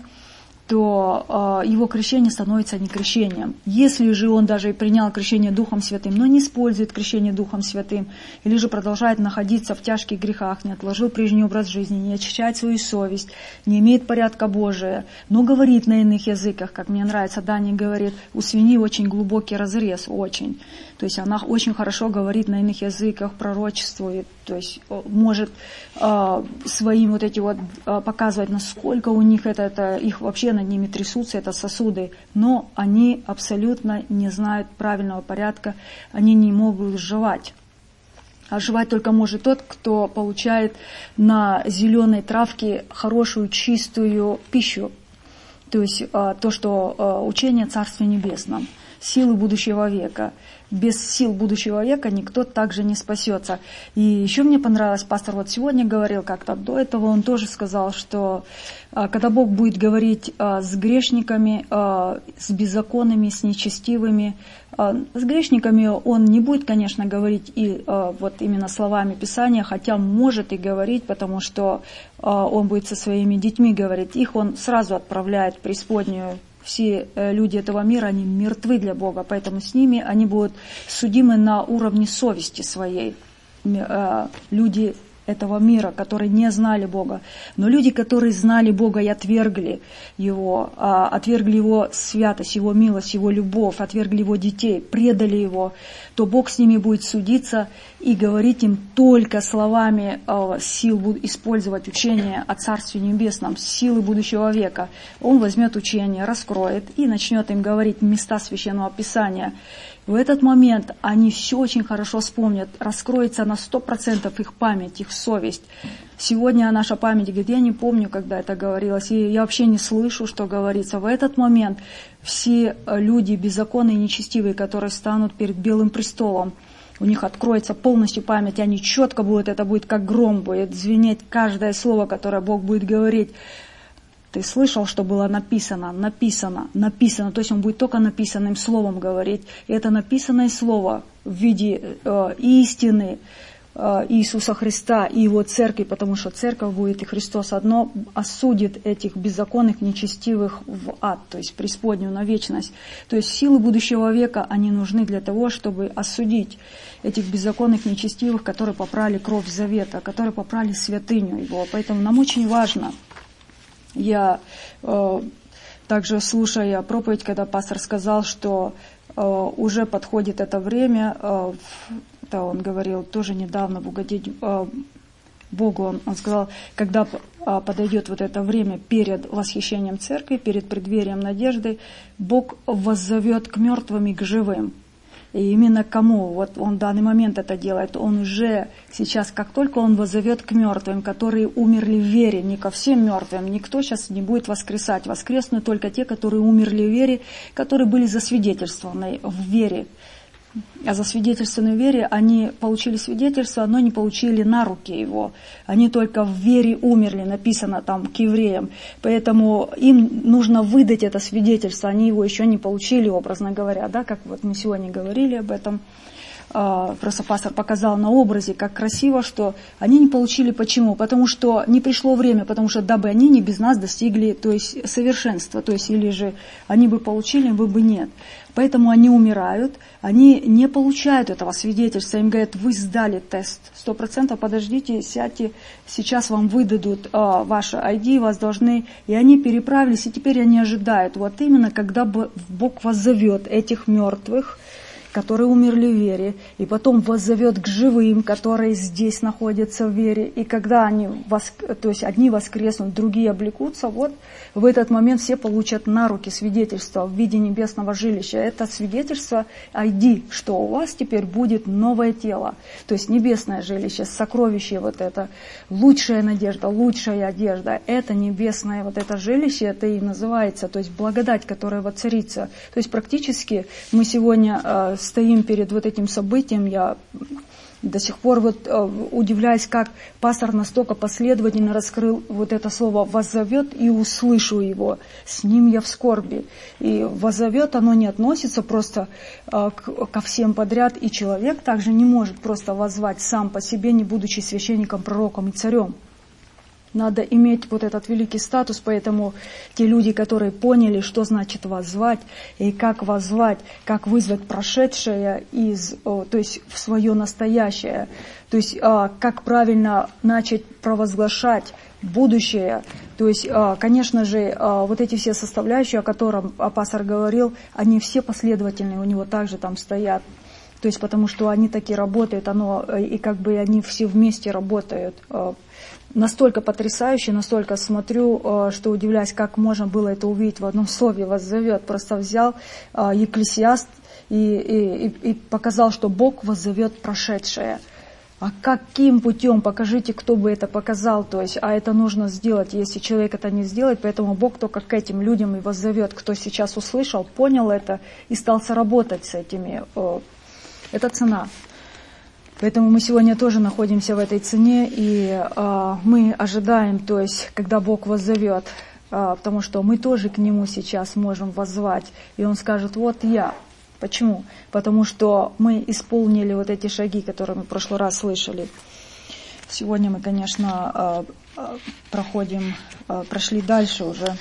то э, его крещение становится не крещением. Если же он даже и принял крещение Духом Святым, но не использует крещение Духом Святым, или же продолжает находиться в тяжких грехах, не отложил прежний образ жизни, не очищает свою совесть, не имеет порядка Божия, но говорит на иных языках, как мне нравится, Дани говорит, у свиньи очень глубокий разрез, очень. То есть она очень хорошо говорит на иных языках, пророчествует, то есть может э, своим вот эти вот э, показывать, насколько у них это, это, их вообще над ними трясутся, это сосуды, но они абсолютно не знают правильного порядка, они не могут жевать. А жевать только может тот, кто получает на зеленой травке хорошую, чистую пищу. То есть э, то, что э, учение о Царстве Небесном, силы будущего века. Без сил будущего века никто также не спасется. И еще мне понравилось, пастор вот сегодня говорил, как-то до этого он тоже сказал, что когда Бог будет говорить с грешниками, с беззаконными, с нечестивыми, с грешниками Он не будет, конечно, говорить и вот именно словами Писания, хотя может и говорить, потому что Он будет со своими детьми говорить. Их Он сразу отправляет в преисподнюю. Все люди этого мира, они мертвы для Бога, поэтому с ними они будут судимы на уровне совести своей. Люди этого мира, которые не знали Бога. Но люди, которые знали Бога и отвергли Его, отвергли Его святость, Его милость, Его любовь, отвергли Его детей, предали Его, то Бог с ними будет судиться и говорить им только словами сил, будет использовать учение о Царстве Небесном, силы будущего века. Он возьмет учение, раскроет и начнет им говорить места Священного Писания. В этот момент они все очень хорошо вспомнят, раскроется на сто процентов их память, их совесть. Сегодня наша память говорит, я не помню, когда это говорилось, и я вообще не слышу, что говорится. В этот момент все люди беззаконные и нечестивые, которые станут перед Белым престолом, у них откроется полностью память, они четко будут, это будет как гром, будет звенеть каждое слово, которое Бог будет говорить. Ты слышал, что было написано, написано, написано. То есть он будет только написанным словом говорить. И это написанное слово в виде э, истины э, Иисуса Христа и Его церкви, потому что церковь будет, и Христос одно осудит этих беззаконных, нечестивых в ад, то есть преисподнюю на вечность. То есть силы будущего века, они нужны для того, чтобы осудить этих беззаконных, нечестивых, которые попрали кровь завета, которые попрали святыню Его. Поэтому нам очень важно. Я э, также, слушая проповедь, когда пастор сказал, что э, уже подходит это время, э, да, он говорил тоже недавно в угодить э, Богу, он, он сказал, когда э, подойдет вот это время перед восхищением церкви, перед преддверием надежды, Бог воззовет к мертвым и к живым. И именно кому? Вот он в данный момент это делает. Он уже сейчас, как только он воззовет к мертвым, которые умерли в вере, не ко всем мертвым, никто сейчас не будет воскресать. Воскреснут только те, которые умерли в вере, которые были засвидетельствованы в вере. А засвидетельствованные в вере, они получили свидетельство, но не получили на руки его. Они только в вере умерли, написано там к евреям. Поэтому им нужно выдать это свидетельство, они его еще не получили, образно говоря, да, как вот мы сегодня говорили об этом. Просто пастор показал на образе, как красиво, что они не получили. Почему? Потому что не пришло время, потому что дабы они не без нас достигли, то есть совершенства, то есть или же они бы получили, вы бы нет. Поэтому они умирают, они не получают этого свидетельства, им говорят, вы сдали тест, сто процентов подождите, сядьте, сейчас вам выдадут а, ваше ай ди, вас должны, и они переправились, и теперь они ожидают, вот именно когда Бог воззовет этих мертвых, которые умерли в вере, и потом воззовет к живым, которые здесь находятся в вере, и когда они, воск... то есть одни воскреснут, другие облекутся, вот в этот момент все получат на руки свидетельство в виде небесного жилища. Это свидетельство ай ди, что у вас теперь будет новое тело, то есть небесное жилище, сокровище вот это, лучшая надежда, лучшая одежда, это небесное вот это жилище, это и называется, то есть благодать, которая воцарится. То есть практически мы сегодня стоим перед вот этим событием, я до сих пор вот э, удивляюсь, как пастор настолько последовательно раскрыл вот это слово «воззовет» и «услышу его, с ним я в скорби». И «воззовет» оно не относится просто э, к, ко всем подряд, и человек также не может просто воззвать сам по себе, не будучи священником, пророком и царем. Надо иметь вот этот великий статус, поэтому те люди, которые поняли, что значит воззвать, и как воззвать, как вызвать прошедшее из, то есть в свое настоящее, то есть как правильно начать провозглашать будущее. То есть, конечно же, вот эти все составляющие, о которых пастор говорил, они все последовательные, у него также там стоят. То есть потому что они таки работают, оно, и как бы они все вместе работают. Настолько потрясающе, настолько смотрю, что удивляюсь, как можно было это увидеть в одном слове «воззовет». Просто взял Екклесиаст и, и, и показал, что Бог воззовет прошедшее. А каким путем? Покажите, кто бы это показал. То есть, а это нужно сделать, если человек это не сделает. Поэтому Бог только к этим людям и воззовет, кто сейчас услышал, понял это и стал работать с этими. Это цена. Поэтому мы сегодня тоже находимся в этой цене, и а, мы ожидаем, то есть, когда Бог воззовет, а, потому что мы тоже к Нему сейчас можем воззвать, и Он скажет, вот я. Почему? Потому что мы исполнили вот эти шаги, которые мы в прошлый раз слышали. Сегодня мы, конечно, а, а, проходим, а, прошли дальше уже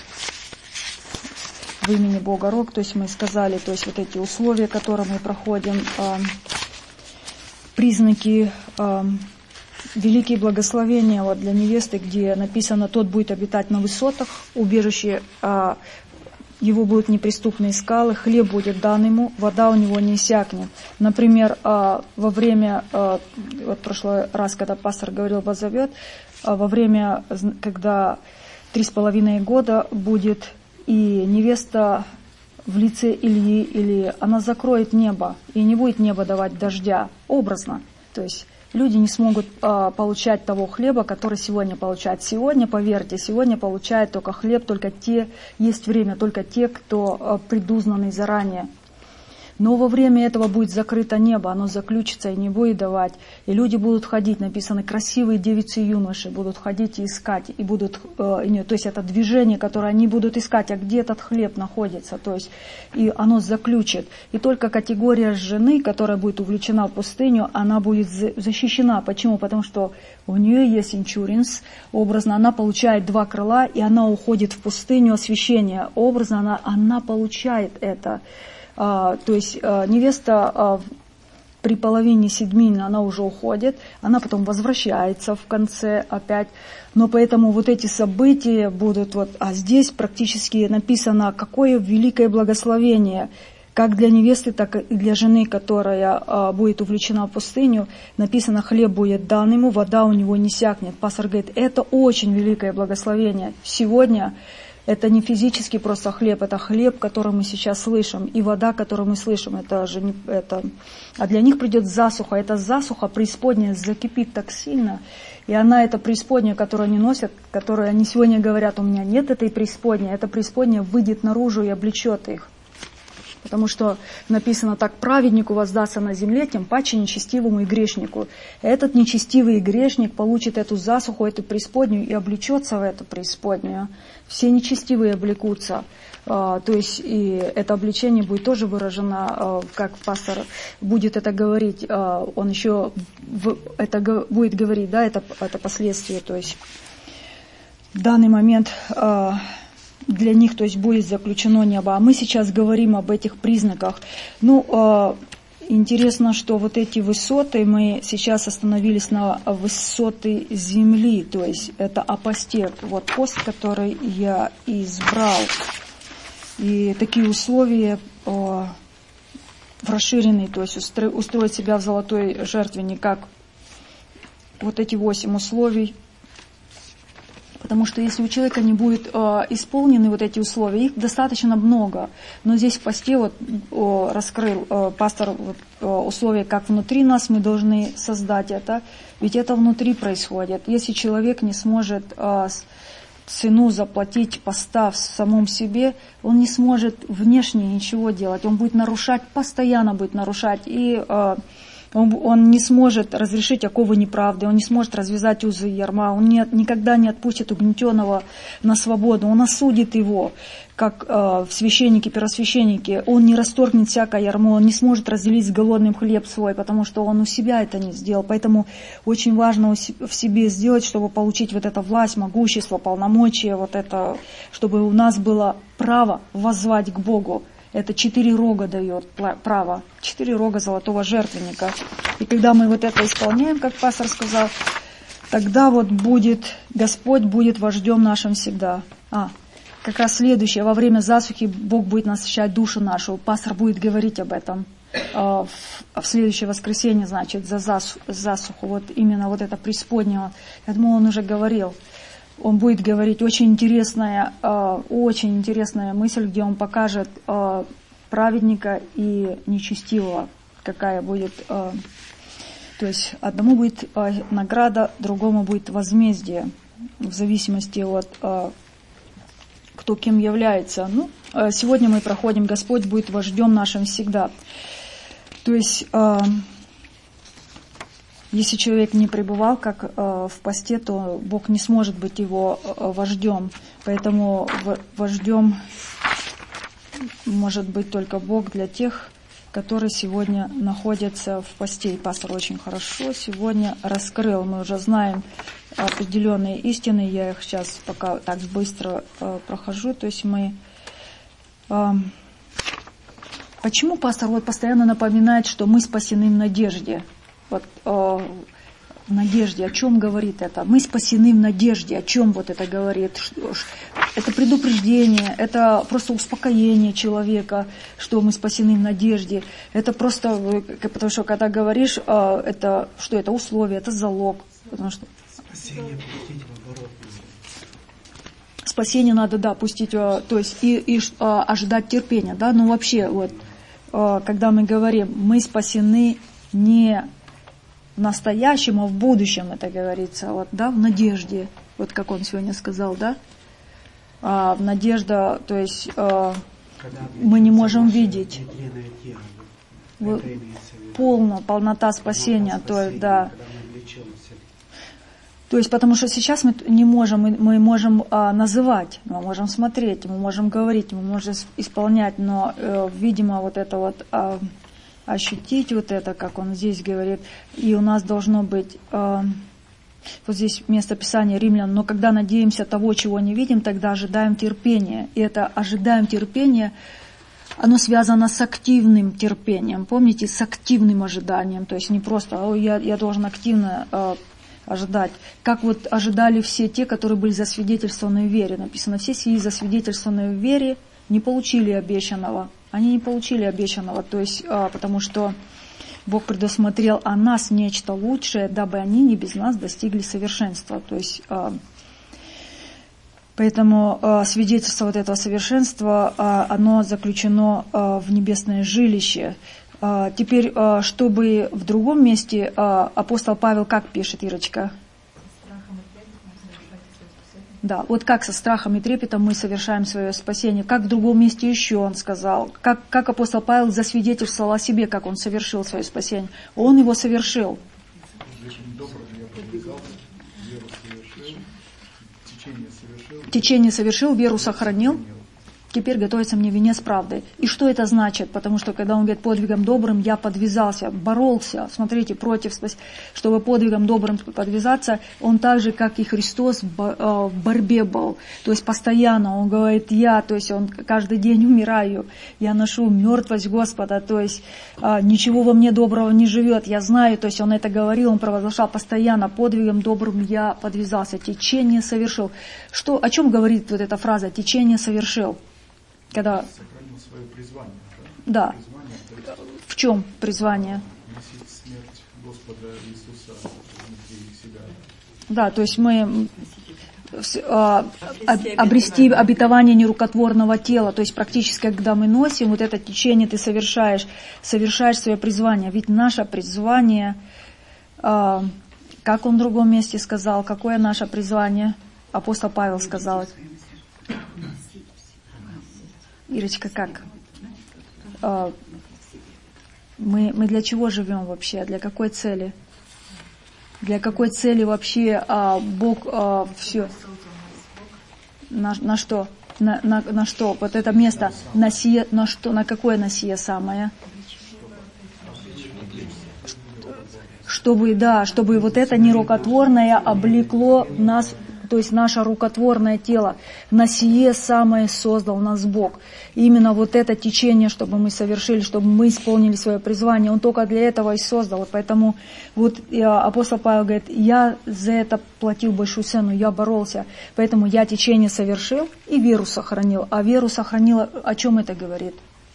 в имени Бога Рог, то есть мы сказали, то есть вот эти условия, которые мы проходим, а, признаки, э, великие благословения вот, для невесты, где написано, тот будет обитать на высотах, убежище, э, его будут неприступные скалы, хлеб будет дан ему, вода у него не иссякнет. Например, э, во время, э, вот в прошлый раз, когда пастор говорил «воззовет», э, во время, когда три с половиной года будет и невеста в лице Ильи, или она закроет небо, и не будет небо давать дождя, образно. То есть люди не смогут а, получать того хлеба, который сегодня получают. Сегодня, поверьте, сегодня получают только хлеб, только те, есть время, только те, кто а, предузнанный заранее. Но во время этого будет закрыто небо, оно заключится и не будет давать. И люди будут ходить, написано, красивые девицы и юноши будут ходить и искать. И будут, э, нет, то есть это движение, которое они будут искать, а где этот хлеб находится. То есть и оно заключит. И только категория жены, которая будет увлечена в пустыню, она будет защищена. Почему? Потому что у нее есть инчуринс, образно она получает два крыла, и она уходит в пустыню освящения. Образно она, она получает это. А, то есть а, невеста а, при половине седьмины она уже уходит, она потом возвращается в конце опять. Но поэтому вот эти события будут, вот, а здесь практически написано, какое великое благословение, как для невесты, так и для жены, которая а, будет увлечена в пустыню. Написано, хлеб будет дан ему, вода у него не сякнет. Пастор говорит, это очень великое благословение. Сегодня это не физически просто хлеб, это хлеб, который мы сейчас слышим, и вода, которую мы слышим, это же не это. А для них придет засуха. Эта засуха преисподняя закипит так сильно, и она, эта преисподняя, которую они носят, которую они сегодня говорят, у меня нет этой преисподней, эта преисподняя выйдет наружу и облечет их. Потому что написано так, праведнику воздастся на земле, тем паче нечестивому и грешнику. Этот нечестивый грешник получит эту засуху, эту преисподнюю и облечется в эту преисподнюю. Все нечестивые облекутся. То есть и это обличение будет тоже выражено, как пастор будет это говорить, он еще это будет говорить, да, это, это последствия. То есть в данный момент для них, то есть будет заключено небо. А мы сейчас говорим об этих признаках. Ну, э, интересно, что вот эти высоты, мы сейчас остановились на высоты земли, то есть это апостет, вот пост, который я избрал. И такие условия э, в расширенной, то есть устро, устроить себя в золотой жертвенник, как вот эти восемь условий. Потому что если у человека не будет э, исполнены вот эти условия, их достаточно много. Но здесь в посте вот, э, раскрыл э, пастор вот, э, условия, как внутри нас мы должны создать это. Ведь это внутри происходит. Если человек не сможет э, цену заплатить поста в самом себе, он не сможет внешне ничего делать. Он будет нарушать, постоянно будет нарушать. И э, Он, он не сможет разрешить оковы неправды, он не сможет развязать узы ярма, он не, никогда не отпустит угнетенного на свободу, он осудит его, как э, священники, первосвященники, он не расторгнет всякое ярмо, он не сможет разделить с голодным хлеб свой, потому что он у себя это не сделал. Поэтому очень важно в себе сделать, чтобы получить вот эту власть, могущество, полномочия, вот это, чтобы у нас было право воззвать к Богу. Это четыре рога дает право, четыре рога золотого жертвенника. И когда мы вот это исполняем, как пастор сказал, тогда вот будет, Господь будет вождем нашим всегда. А, как раз следующее, во время засухи Бог будет насыщать душу нашу. Пастор будет говорить об этом а, в, в следующее воскресенье, значит, за засуху, засуху. Вот именно вот это преисподнего. Я думаю, он уже говорил. Он будет говорить очень интересная, очень интересная мысль, где он покажет праведника и нечестивого, какая будет, то есть одному будет награда, другому будет возмездие, в зависимости от кто кем является. Ну, сегодня мы проходим, Господь будет вождем нашим всегда. То есть если человек не пребывал как э, в посте, то Бог не сможет быть его э, вождем. Поэтому в, вождем может быть только Бог для тех, которые сегодня находятся в посте. И пастор очень хорошо сегодня раскрыл. Мы уже знаем определенные истины. Я их сейчас пока так быстро э, прохожу. То есть мы... Э, почему пастор вот постоянно напоминает, что мы спасены в надежде? Вот, э, в надежде, о чем говорит это? Мы спасены в надежде, о чем вот это говорит? Это предупреждение, это просто успокоение человека, что мы спасены в надежде. Это просто, потому что когда говоришь, э, это что это условие, это залог. Потому что спасение пустить в оборот. Спасение надо, да, пустить, э, то есть и, и э, ожидать терпения, да, ну вообще, вот, э, когда мы говорим, мы спасены не в настоящем, а в будущем, это говорится, вот, да, в надежде, вот как он сегодня сказал, да, а, в надежда, то есть а, мы не можем видеть. вот, полно, полнота спасения, то есть, да. То есть, потому что сейчас мы не можем, мы, мы можем а, называть, мы можем смотреть, мы можем говорить, мы можем исполнять, но, э, видимо, вот это вот а, ощутить вот это, как он здесь говорит, и у нас должно быть, а, вот здесь место Писания Римлян, но когда надеемся того, чего не видим, тогда ожидаем терпения. И это ожидаем терпения, оно связано с активным терпением, помните, с активным ожиданием, то есть не просто, о, я, я должен активно а, ожидать, как вот ожидали все те, которые были засвидетельствованы в вере. Написано, все сии засвидетельствованные в вере не получили обещанного. Они не получили обещанного, то есть, а, потому что Бог предусмотрел о нас нечто лучшее, дабы они не без нас достигли совершенства. То есть, а, поэтому а, свидетельство вот этого совершенства, а, оно заключено а, в небесное жилище. А, теперь, а, чтобы в другом месте а, апостол Павел как пишет, Ирочка? Да, вот как со страхом и трепетом мы совершаем свое спасение. Как в другом месте еще он сказал. Как, как апостол Павел засвидетельствовал о себе, как он совершил свое спасение. Он его совершил. Течение совершил, веру сохранил. Теперь готовится мне венец правды. И что это значит? Потому что, когда он говорит, подвигом добрым я подвязался, боролся, смотрите, против, чтобы подвигом добрым подвязаться, он так же, как и Христос, в борьбе был. То есть постоянно он говорит, я, то есть он каждый день умираю, я ношу мертвость Господа, то есть ничего во мне доброго не живет, я знаю, то есть он это говорил, он провозглашал постоянно, подвигом добрым я подвязался, течение совершил. Что, о чем говорит вот эта фраза, течение совершил? Когда... Сохранил свое призвание. Да. Призвание, в чем призвание? Носить смерть Господа Иисуса внутри себя. Да, то есть мы обрести обетование нерукотворного тела, то есть практически, когда мы носим вот это течение, ты совершаешь, совершаешь свое призвание. Ведь наше призвание, как он в другом месте сказал, какое наше призвание? Апостол Павел сказал. Ирочка, как? А, мы, мы для чего живем вообще? Для какой цели? Для какой цели вообще а, Бог а, все? На, на что? На, на, на что? Вот это место. На, сие, на что? На какое на сие самое? Чтобы, да, чтобы вот это нерукотворное облекло нас, то есть наше рукотворное тело, на сие самое создал нас Бог. И именно вот это течение, чтобы мы совершили, чтобы мы исполнили свое призвание, Он только для этого и создал. Вот поэтому вот апостол Павел говорит, я за это платил большую цену, я боролся, поэтому я течение совершил и веру сохранил. А веру сохранил, о чем это говорит?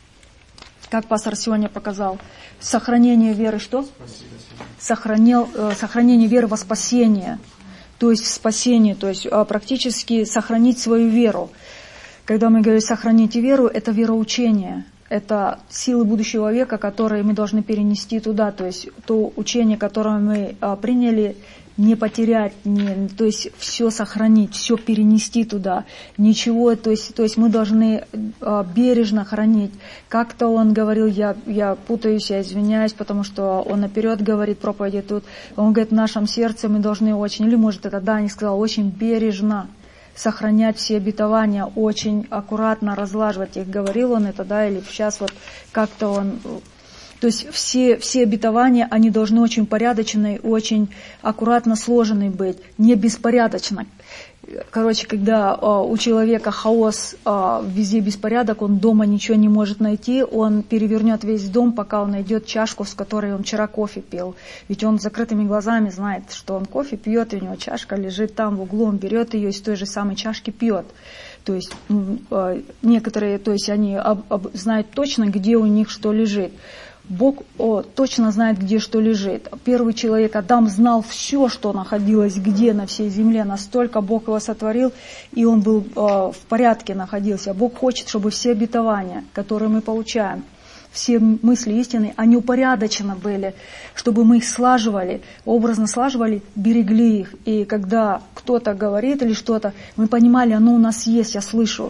Как пастор сегодня показал, сохранение веры что? Сохранил, сохранение веры во спасение. То есть спасение, то есть практически сохранить свою веру. Когда мы говорим сохраните веру, это вероучение, это силы будущего века, которые мы должны перенести туда, то есть то учение, которое мы приняли, не потерять, не, то есть все сохранить, все перенести туда, ничего, то есть, то есть мы должны а, бережно хранить. Как-то он говорил, я, я путаюсь, я извиняюсь, потому что он наперед говорит проповеди тут, он говорит, в нашем сердце мы должны очень, или может это Дани сказал, очень бережно сохранять все обетования, очень аккуратно разлаживать их. Говорил он это, да, или сейчас вот как-то он... То есть все, все обетования, они должны очень порядочные, очень аккуратно сложены быть, не беспорядочно. Короче, когда э, у человека хаос, э, везде беспорядок, он дома ничего не может найти, он перевернет весь дом, пока он найдет чашку, с которой он вчера кофе пил. Ведь он с закрытыми глазами знает, что он кофе пьет, и у него чашка лежит там в углу, он берет ее из той же самой чашки пьет. То есть э, некоторые, то есть они об, об, знают точно, где у них что лежит. Бог о, точно знает, где что лежит. Первый человек, Адам, знал все, что находилось где на всей земле. Настолько Бог его сотворил, и он был э, в порядке находился. Бог хочет, чтобы все обетования, которые мы получаем, все мысли истины, они упорядочены были, чтобы мы их слаживали, образно слаживали, берегли их. И когда кто-то говорит или что-то, мы понимали, оно у нас есть, я слышу.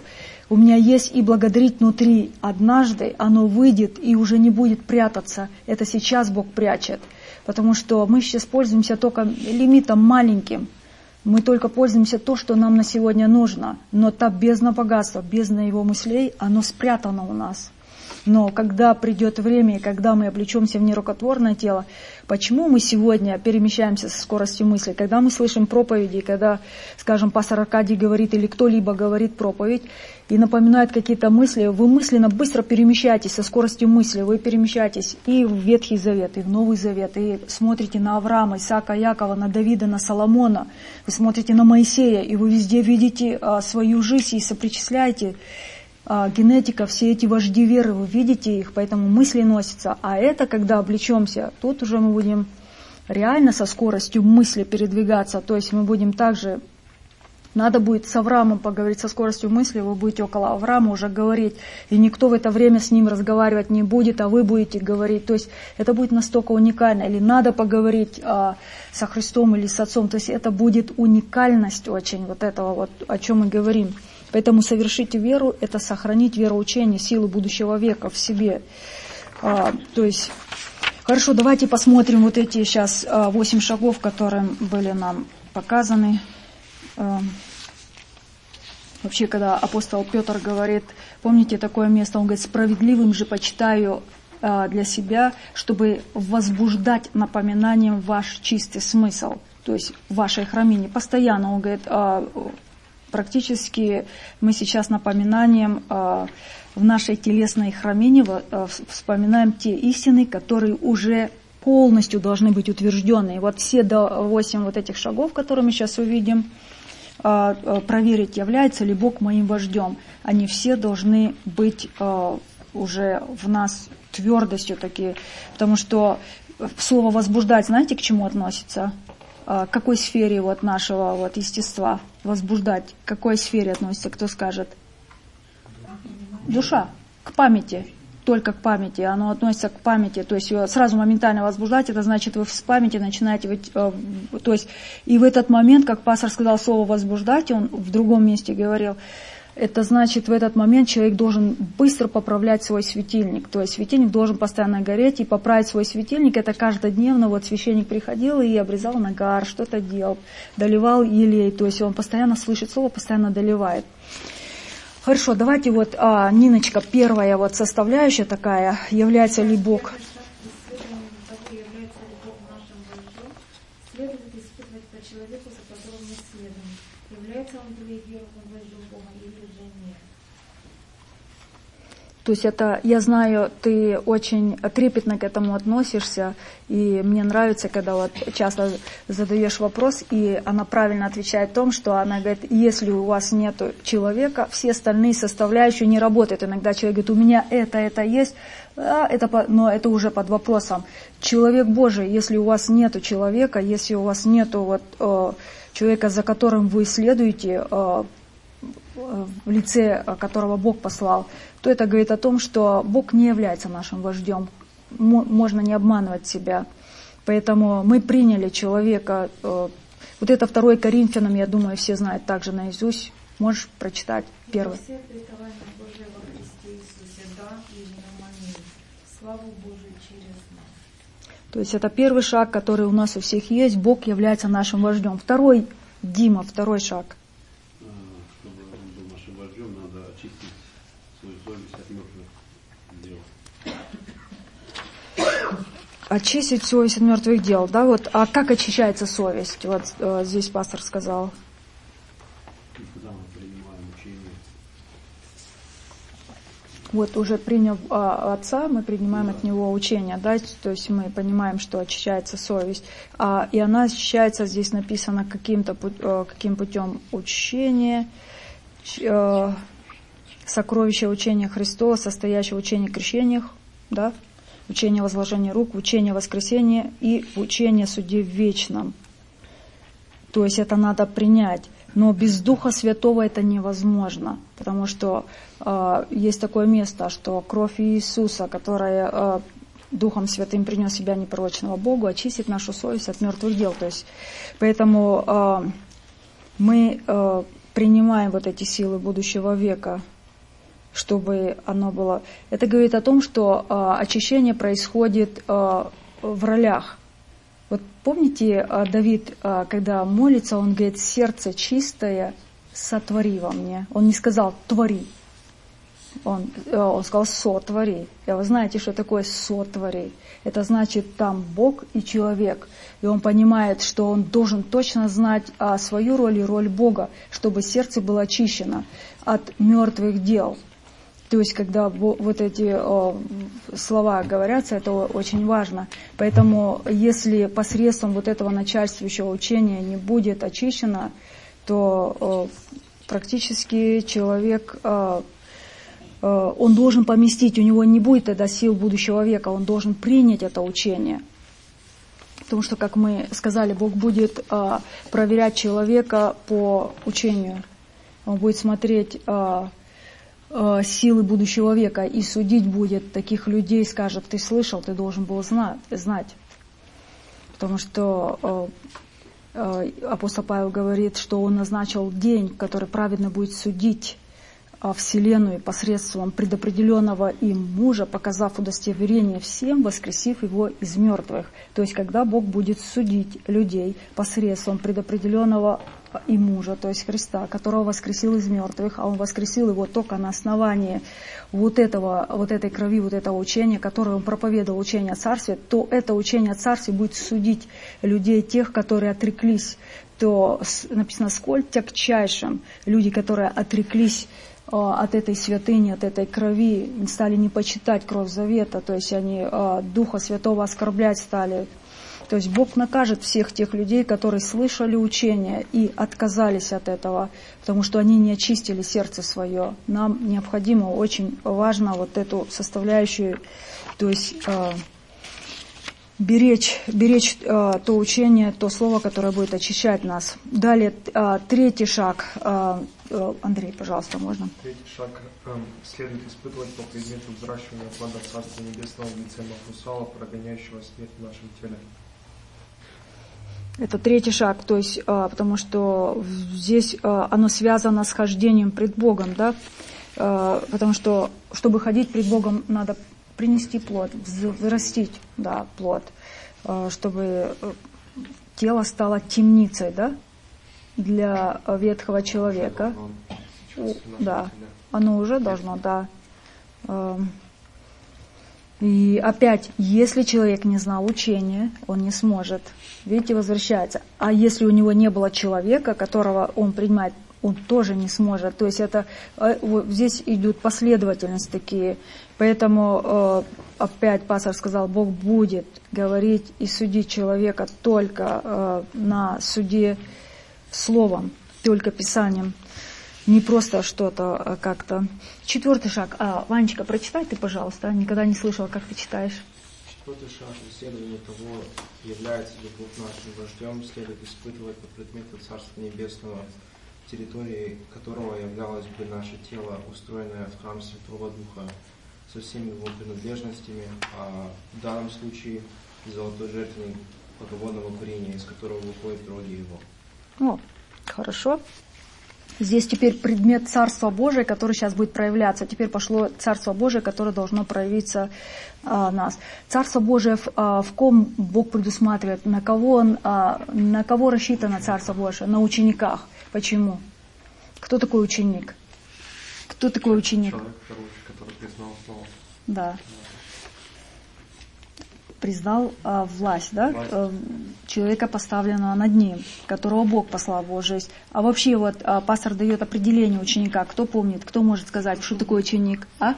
у меня есть и благодарить внутри. Однажды оно выйдет и уже не будет прятаться. Это сейчас Бог прячет. Потому что мы сейчас пользуемся только лимитом маленьким. Мы только пользуемся то, что нам на сегодня нужно. Но та бездна богатства, бездна его мыслей, оно спрятано у нас. Но когда придет время, когда мы облечемся в нерукотворное тело, почему мы сегодня перемещаемся со скоростью мысли? Когда мы слышим проповеди, когда, скажем, пастор Аркадий говорит или кто-либо говорит проповедь и напоминает какие-то мысли, вы мысленно быстро перемещаетесь со скоростью мысли, вы перемещаетесь и в Ветхий Завет, и в Новый Завет, и смотрите на Авраама, Исаака, Якова, на Давида, на Соломона, вы смотрите на Моисея, и вы везде видите а, свою жизнь и сопричисляете. Генетика, все эти вожди веры, вы видите их, поэтому мысли носятся. А это, когда облечемся, тут уже мы будем реально со скоростью мысли передвигаться. То есть мы будем также, надо будет с Авраамом поговорить со скоростью мысли, вы будете около Авраама уже говорить, и никто в это время с ним разговаривать не будет, а вы будете говорить. То есть это будет настолько уникально. Или надо поговорить а, со Христом или с Отцом. То есть это будет уникальность очень вот этого, вот, о чем мы говорим. Поэтому совершить веру – это сохранить вероучение, силу будущего века в себе. А, то есть, хорошо, давайте посмотрим вот эти сейчас а, восемь шагов, которые были нам показаны. А, вообще, когда апостол Петр говорит, помните такое место, он говорит, справедливым же почитаю а, для себя, чтобы возбуждать напоминанием ваш чистый смысл, то есть в вашей храмине. Постоянно он говорит, а, практически мы сейчас напоминанием э, в нашей телесной храмине э, вспоминаем те истины, которые уже полностью должны быть утверждены. И вот все до восемь вот этих шагов, которые мы сейчас увидим, э, э, проверить, является ли Бог моим вождем. Они все должны быть э, уже в нас твердостью такие. Потому что слово «возбуждать» знаете, к чему относится? К какой сфере вот нашего вот естества возбуждать? К какой сфере относится, кто скажет? Душа. К памяти. Только к памяти. Оно относится к памяти. То есть сразу моментально возбуждать, это значит, вы с памяти начинаете... То есть и в этот момент, как пастор сказал слово «возбуждать», он в другом месте говорил, это значит, в этот момент человек должен быстро поправлять свой светильник. То есть светильник должен постоянно гореть, и поправить свой светильник, это каждодневно, вот священник приходил и обрезал нагар, что-то делал, доливал елей, то есть он постоянно слышит слово, постоянно доливает. Хорошо, давайте вот, а, Ниночка, первая вот составляющая такая, является ли Бог... То есть это, я знаю, ты очень трепетно к этому относишься, и мне нравится, когда вот часто задаешь вопрос, и она правильно отвечает в том, что она говорит, если у вас нет человека, все остальные составляющие не работают. Иногда человек говорит, у меня это, это есть, а, это, но это уже под вопросом. Человек Божий, если у вас нет человека, если у вас нет вот, э, человека, за которым вы следуете, э, в лице которого Бог послал, то это говорит о том, что Бог не является нашим вождем. Можно не обманывать себя. Поэтому мы приняли человека. Вот это второе Коринфянам, я думаю, все знают также наизусть. Можешь прочитать первый. Все призвания Божие во Христе Иисусе, да, и аминь. Славу Божию через нас. То есть это первый шаг, который у нас у всех есть. Бог является нашим вождем. Второй, Дима, второй шаг. Надо очистить свою совесть от мертвых дел. Очистить совесть от мертвых дел, да, вот. А как очищается совесть? Вот э, здесь пастор сказал. Когда мы принимаем учение. Вот уже приняв э, Отца, мы принимаем да. от Него учение, да, то есть мы понимаем, что очищается совесть. А, и она очищается, здесь написано, каким-то э, каким путем учения, сокровище учения Христова, состоящее в учении крещениях, да, учение возложения рук, учение воскресения и учение о суде вечном. То есть это надо принять. Но без Духа Святого это невозможно, потому что э, есть такое место, что кровь Иисуса, которая э, Духом Святым принес себя непорочного Богу, очистит нашу совесть от мертвых дел. То есть, поэтому э, мы... Э, принимаем вот эти силы будущего века. чтобы оно было. Это говорит о том, что э, очищение происходит э, в ролях. Вот помните, э, Давид, э, когда молится, он говорит: сердце чистое сотвори во мне. Он не сказал твори. Он, э, он сказал сотвори. И вы знаете, что такое сотвори? Это значит там Бог и человек. И он понимает, что он должен точно знать а, свою роль и роль Бога, чтобы сердце было очищено от мертвых дел. То есть, когда вот эти о, слова говорятся, это очень важно. Поэтому, если посредством вот этого начальствующего учения не будет очищено, то о, практически человек, о, о, он должен поместить, у него не будет тогда сил будущего века, он должен принять это учение. Потому что, как мы сказали, Бог будет о, проверять человека по учению. Он будет смотреть о, силы будущего века и судить будет таких людей, скажет: ты слышал, ты должен был знать. знать. Потому что э, э, апостол Павел говорит, что он назначил день, в который праведно будет судить э, вселенную посредством предопределенного им мужа, показав удостоверение всем, воскресив его из мертвых. То есть, когда Бог будет судить людей посредством предопределенного и мужа, то есть Христа, которого воскресил из мертвых, а он воскресил его только на основании вот этого, вот этой крови, вот этого учения, которое он проповедовал, учение о Царстве, то это учение о Царстве будет судить людей, тех, которые отреклись, то написано: сколь тягчайшим люди, которые отреклись от этой святыни, от этой крови, стали не почитать кровь завета, то есть они Духа Святого оскорблять стали. То есть Бог накажет всех тех людей, которые слышали учение и отказались от этого, потому что они не очистили сердце свое. Нам необходимо, очень важно вот эту составляющую, то есть э, беречь, беречь э, то учение, то слово, которое будет очищать нас. Далее, э, третий шаг. Э, э, Андрей, пожалуйста, можно? Третий шаг. Э, следует испытывать по предмету взращивания плода Царства Небесного в лице Махусала, прогоняющего смерть в нашем теле. Это третий шаг, то есть, а, потому что здесь а, оно связано с хождением пред Богом, да, а, потому что, чтобы ходить пред Богом, надо принести плод, вырастить, да, плод, а, чтобы тело стало темницей, да, для ветхого человека. Да, оно уже должно, да. А, И опять, если человек не знал учения, он не сможет. Видите, возвращается. А если у него не было человека, которого он принимает, он тоже не сможет. То есть это вот здесь идут последовательность такие. Поэтому опять пастор сказал, Бог будет говорить и судить человека только на суде словом, только Писанием. Не просто что-то как-то. Четвертый шаг. А, Ванечка, прочитай ты, пожалуйста. Никогда не слышала, как ты читаешь. Четвертый шаг. Исследование того, является ли Бог нашим вождем, следует испытывать по предмету Царства Небесного, территории которого являлось бы наше тело, устроенное в храм Святого Духа, со всеми его принадлежностями, а в данном случае золотой жертвенник благовонного курения, из которого выходит роги его. О, хорошо. Здесь теперь предмет Царства Божия, который сейчас будет проявляться. Теперь пошло Царство Божие, которое должно проявиться а, нас. Царство Божие, в, а, в ком Бог предусматривает, на кого, он, а, на кого рассчитано Царство Божие? На учениках. Почему? Кто такой ученик? Кто такой ученик? Человек, который признал слово. Да. Признал а, власть, да, власть. А, человека, поставленного над ним, которого Бог послал в его жизнь. А вообще вот а, пастор дает определение ученика. Кто помнит, кто может сказать, что такое ученик? А?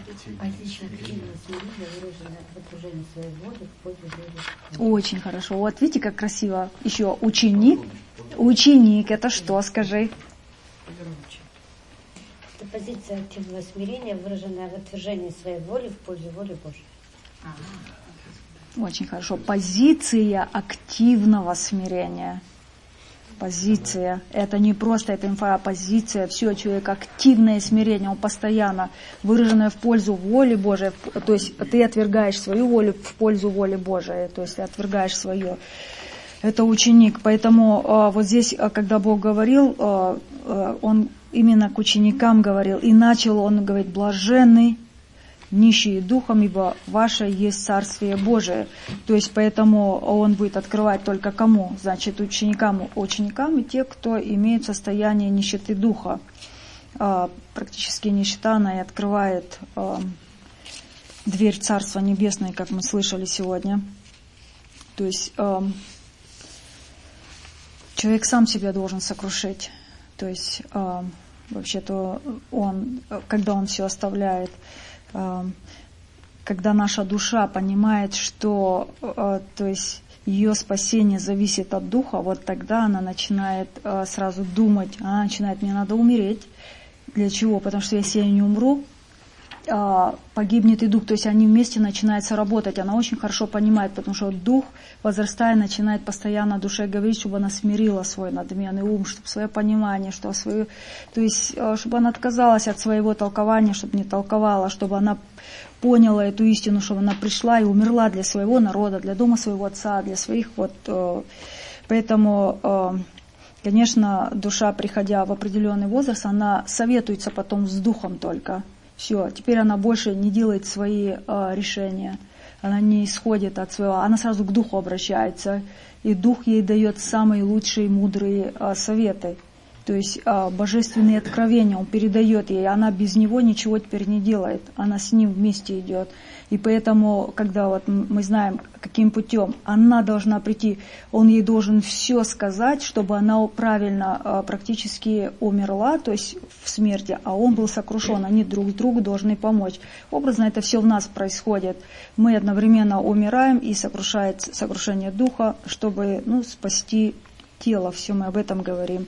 Очень хорошо. Вот видите, как красиво. Еще ученик. Ученик, это что, скажи? Это позиция активного смирения, выраженная в отвержении своей воли в пользу воли Божьей. Очень хорошо. Позиция активного смирения. Позиция. Это не просто это инфа, а позиция. Все, человек активное смирение, он постоянно выраженное в пользу воли Божией. То есть ты отвергаешь свою волю в пользу воли Божией. То есть ты отвергаешь свое. Это ученик. Поэтому вот здесь, когда Бог говорил, он именно к ученикам говорил. И начал он говорить: блаженны нищие духом, ибо ваше есть Царствие Божие. То есть поэтому он будет открывать только кому? Значит, ученикам, ученикам и те, кто имеет состояние нищеты духа. Практически нищета, она и открывает дверь Царства Небесное, как мы слышали сегодня. То есть человек сам себя должен сокрушить. То есть вообще-то он, когда он все оставляет, когда наша душа понимает, что то есть ее спасение зависит от духа, вот тогда она начинает сразу думать, она начинает: мне надо умереть. Для чего? Потому что если я не умру, погибнет и дух. То есть они вместе начинают работать. Она очень хорошо понимает, потому что дух, возрастая, начинает постоянно душе говорить, чтобы она смирила свой надменный ум, чтобы свое понимание, что свое, то есть чтобы она отказалась от своего толкования, чтобы не толковала, чтобы она поняла эту истину, чтобы она пришла и умерла для своего народа, для дома своего отца, для своих вот. Поэтому, конечно, душа, приходя в определенный возраст, она советуется потом с духом только. Все, теперь она больше не делает свои э, решения, она не исходит от своего, она сразу к духу обращается, и дух ей дает самые лучшие, мудрые э, советы, то есть э, божественные откровения он передает ей, она без него ничего теперь не делает, она с ним вместе идет. И поэтому, когда вот мы знаем, каким путем она должна прийти, он ей должен все сказать, чтобы она правильно практически умерла, то есть в смерти, а он был сокрушен, они друг другу должны помочь. Образно это все в нас происходит. Мы одновременно умираем и сокрушает сокрушение духа, чтобы ну, спасти тело, все мы об этом говорим.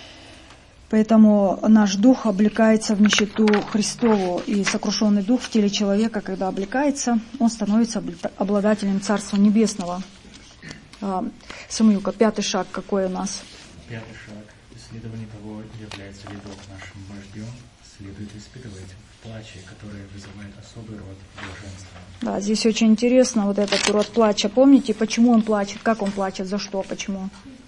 Поэтому наш дух облекается в нищету Христову, и сокрушенный дух в теле человека, когда облекается, он становится обладателем Царства Небесного. Самуилка, пятый шаг какой у нас? Пятый шаг. Исследование того, является ли Бог нашим вождем, следует испытывать в плаче, который вызывает особый род блаженства. Да, здесь очень интересно вот этот род плача. Помните, почему он плачет, как он плачет, за что, почему?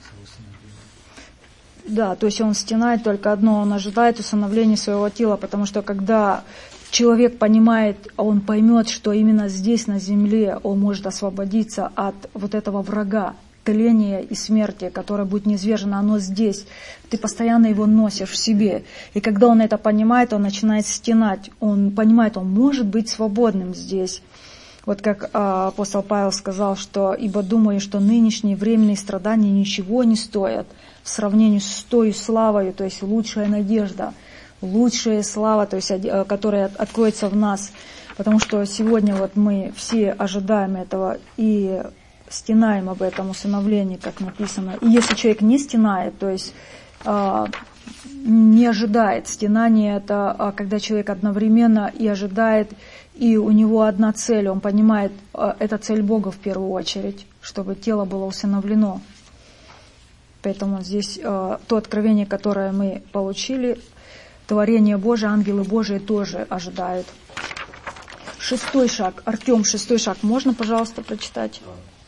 Да, то есть он стенает только одно, он ожидает усыновления своего тела, потому что когда человек понимает, он поймет, что именно здесь, на земле, он может освободиться от вот этого врага, тления и смерти, которое будет низвержено, оно здесь. Ты постоянно его носишь в себе. И когда он это понимает, он начинает стенать, он понимает, он может быть свободным здесь. Вот как а, апостол Павел сказал, что «ибо думаю, что нынешние временные страдания ничего не стоят в сравнении с той славою», то есть лучшая надежда, лучшая слава, то есть, которая откроется в нас. Потому что сегодня вот мы все ожидаем этого и стенаем об этом усыновлении, как написано. И если человек не стенает, то есть а, не ожидает, стенание это а, когда человек одновременно и ожидает, и у него одна цель, он понимает, это цель Бога в первую очередь, чтобы тело было усыновлено. Поэтому здесь э, то откровение, которое мы получили, творение Божие, ангелы Божии тоже ожидают. Шестой шаг. Артем, шестой шаг. Можно, пожалуйста, прочитать?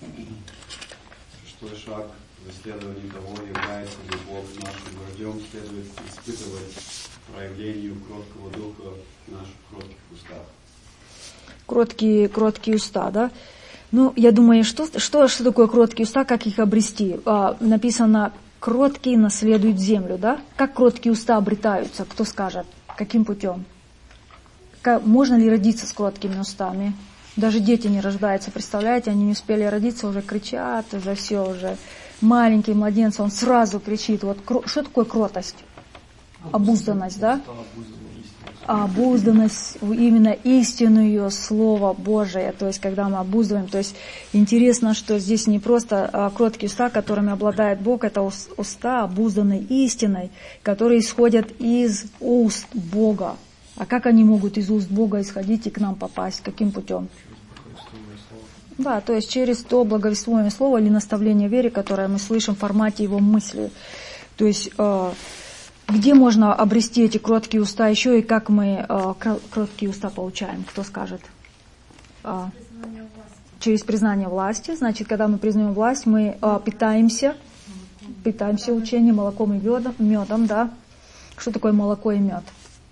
Шестой шаг. В исследовании того, является ли Бог нашим вождем, следует испытывать проявлению кроткого духа в наших кротких устах. Кроткие, кроткие уста, да? Ну, я думаю, что, что, что такое кроткие уста, как их обрести? А, написано, кроткие наследуют землю, да? Как кроткие уста обретаются? Кто скажет? Каким путем? Как, можно ли родиться с кроткими устами? Даже дети не рождаются, представляете? Они не успели родиться, уже кричат, уже все, уже маленький младенец, он сразу кричит. Вот, что такое кротость? Обузданность, да? Обузданность, именно истинное Слово Божие, то есть когда мы обуздываем, то есть интересно, что здесь не просто кроткие уста, которыми обладает Бог, это уста обузданной истиной, которые исходят из уст Бога. А как они могут из уст Бога исходить и к нам попасть? Каким путем? Да, то есть через то благовествуемое слово или наставление вере, которое мы слышим в формате его мысли. То есть где можно обрести эти кроткие уста еще и как мы э, кроткие уста получаем? Кто скажет? А, признание через признание власти. Значит, когда мы признаем власть, мы э, питаемся, питаемся учением, молоком и медом, медом, да. Что такое молоко и мед?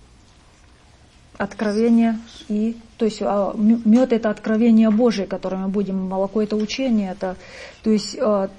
Откровение и... То есть мед это откровение Божие, которое мы будем, молоко это учение, это... То есть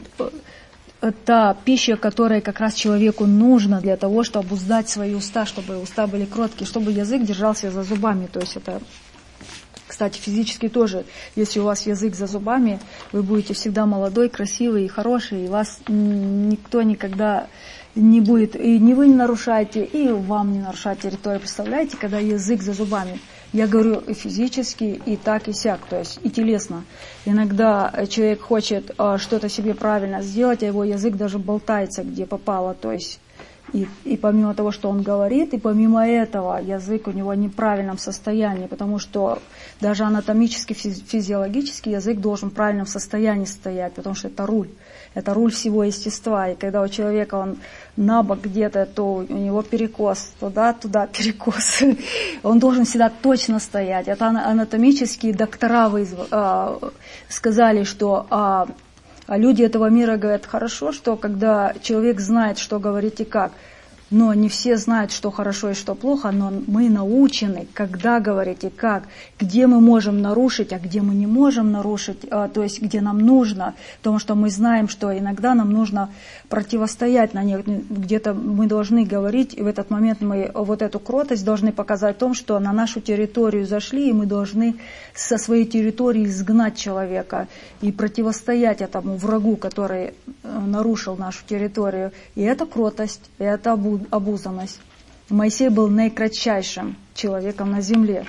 та пища, которая как раз человеку нужна для того, чтобы обуздать свои уста, чтобы уста были кроткие, чтобы язык держался за зубами. То есть это... Кстати, физически тоже, если у вас язык за зубами, вы будете всегда молодой, красивый и хороший, и вас никто никогда не будет, и не вы не нарушаете, и вам не нарушать территорию. Представляете, когда язык за зубами? Я говорю и физически, и так, и сяк, то есть и телесно. Иногда человек хочет что-то себе правильно сделать, а его язык даже болтается, где попало, то есть... И, и помимо того, что он говорит, и помимо этого язык у него в неправильном состоянии, потому что даже анатомически, физиологически язык должен в правильном состоянии стоять, потому что это руль, это руль всего естества. И когда у человека он на бок где-то, то у него перекос, туда-туда перекос. Он должен всегда точно стоять. Это анатомические доктора сказали, что... А люди этого мира говорят, хорошо, что когда человек знает, что говорить и как, но не все знают, что хорошо и что плохо, но мы научены, когда говорить и как, где мы можем нарушить, а где мы не можем нарушить, а, то есть где нам нужно, потому что мы знаем, что иногда нам нужно противостоять, на них, где-то мы должны говорить, и в этот момент мы вот эту кротость должны показать в том, что на нашу территорию зашли, и мы должны со своей территории изгнать человека и противостоять этому врагу, который нарушил нашу территорию. И это кротость, и это обузанность. Моисей был наикратчайшим человеком на земле.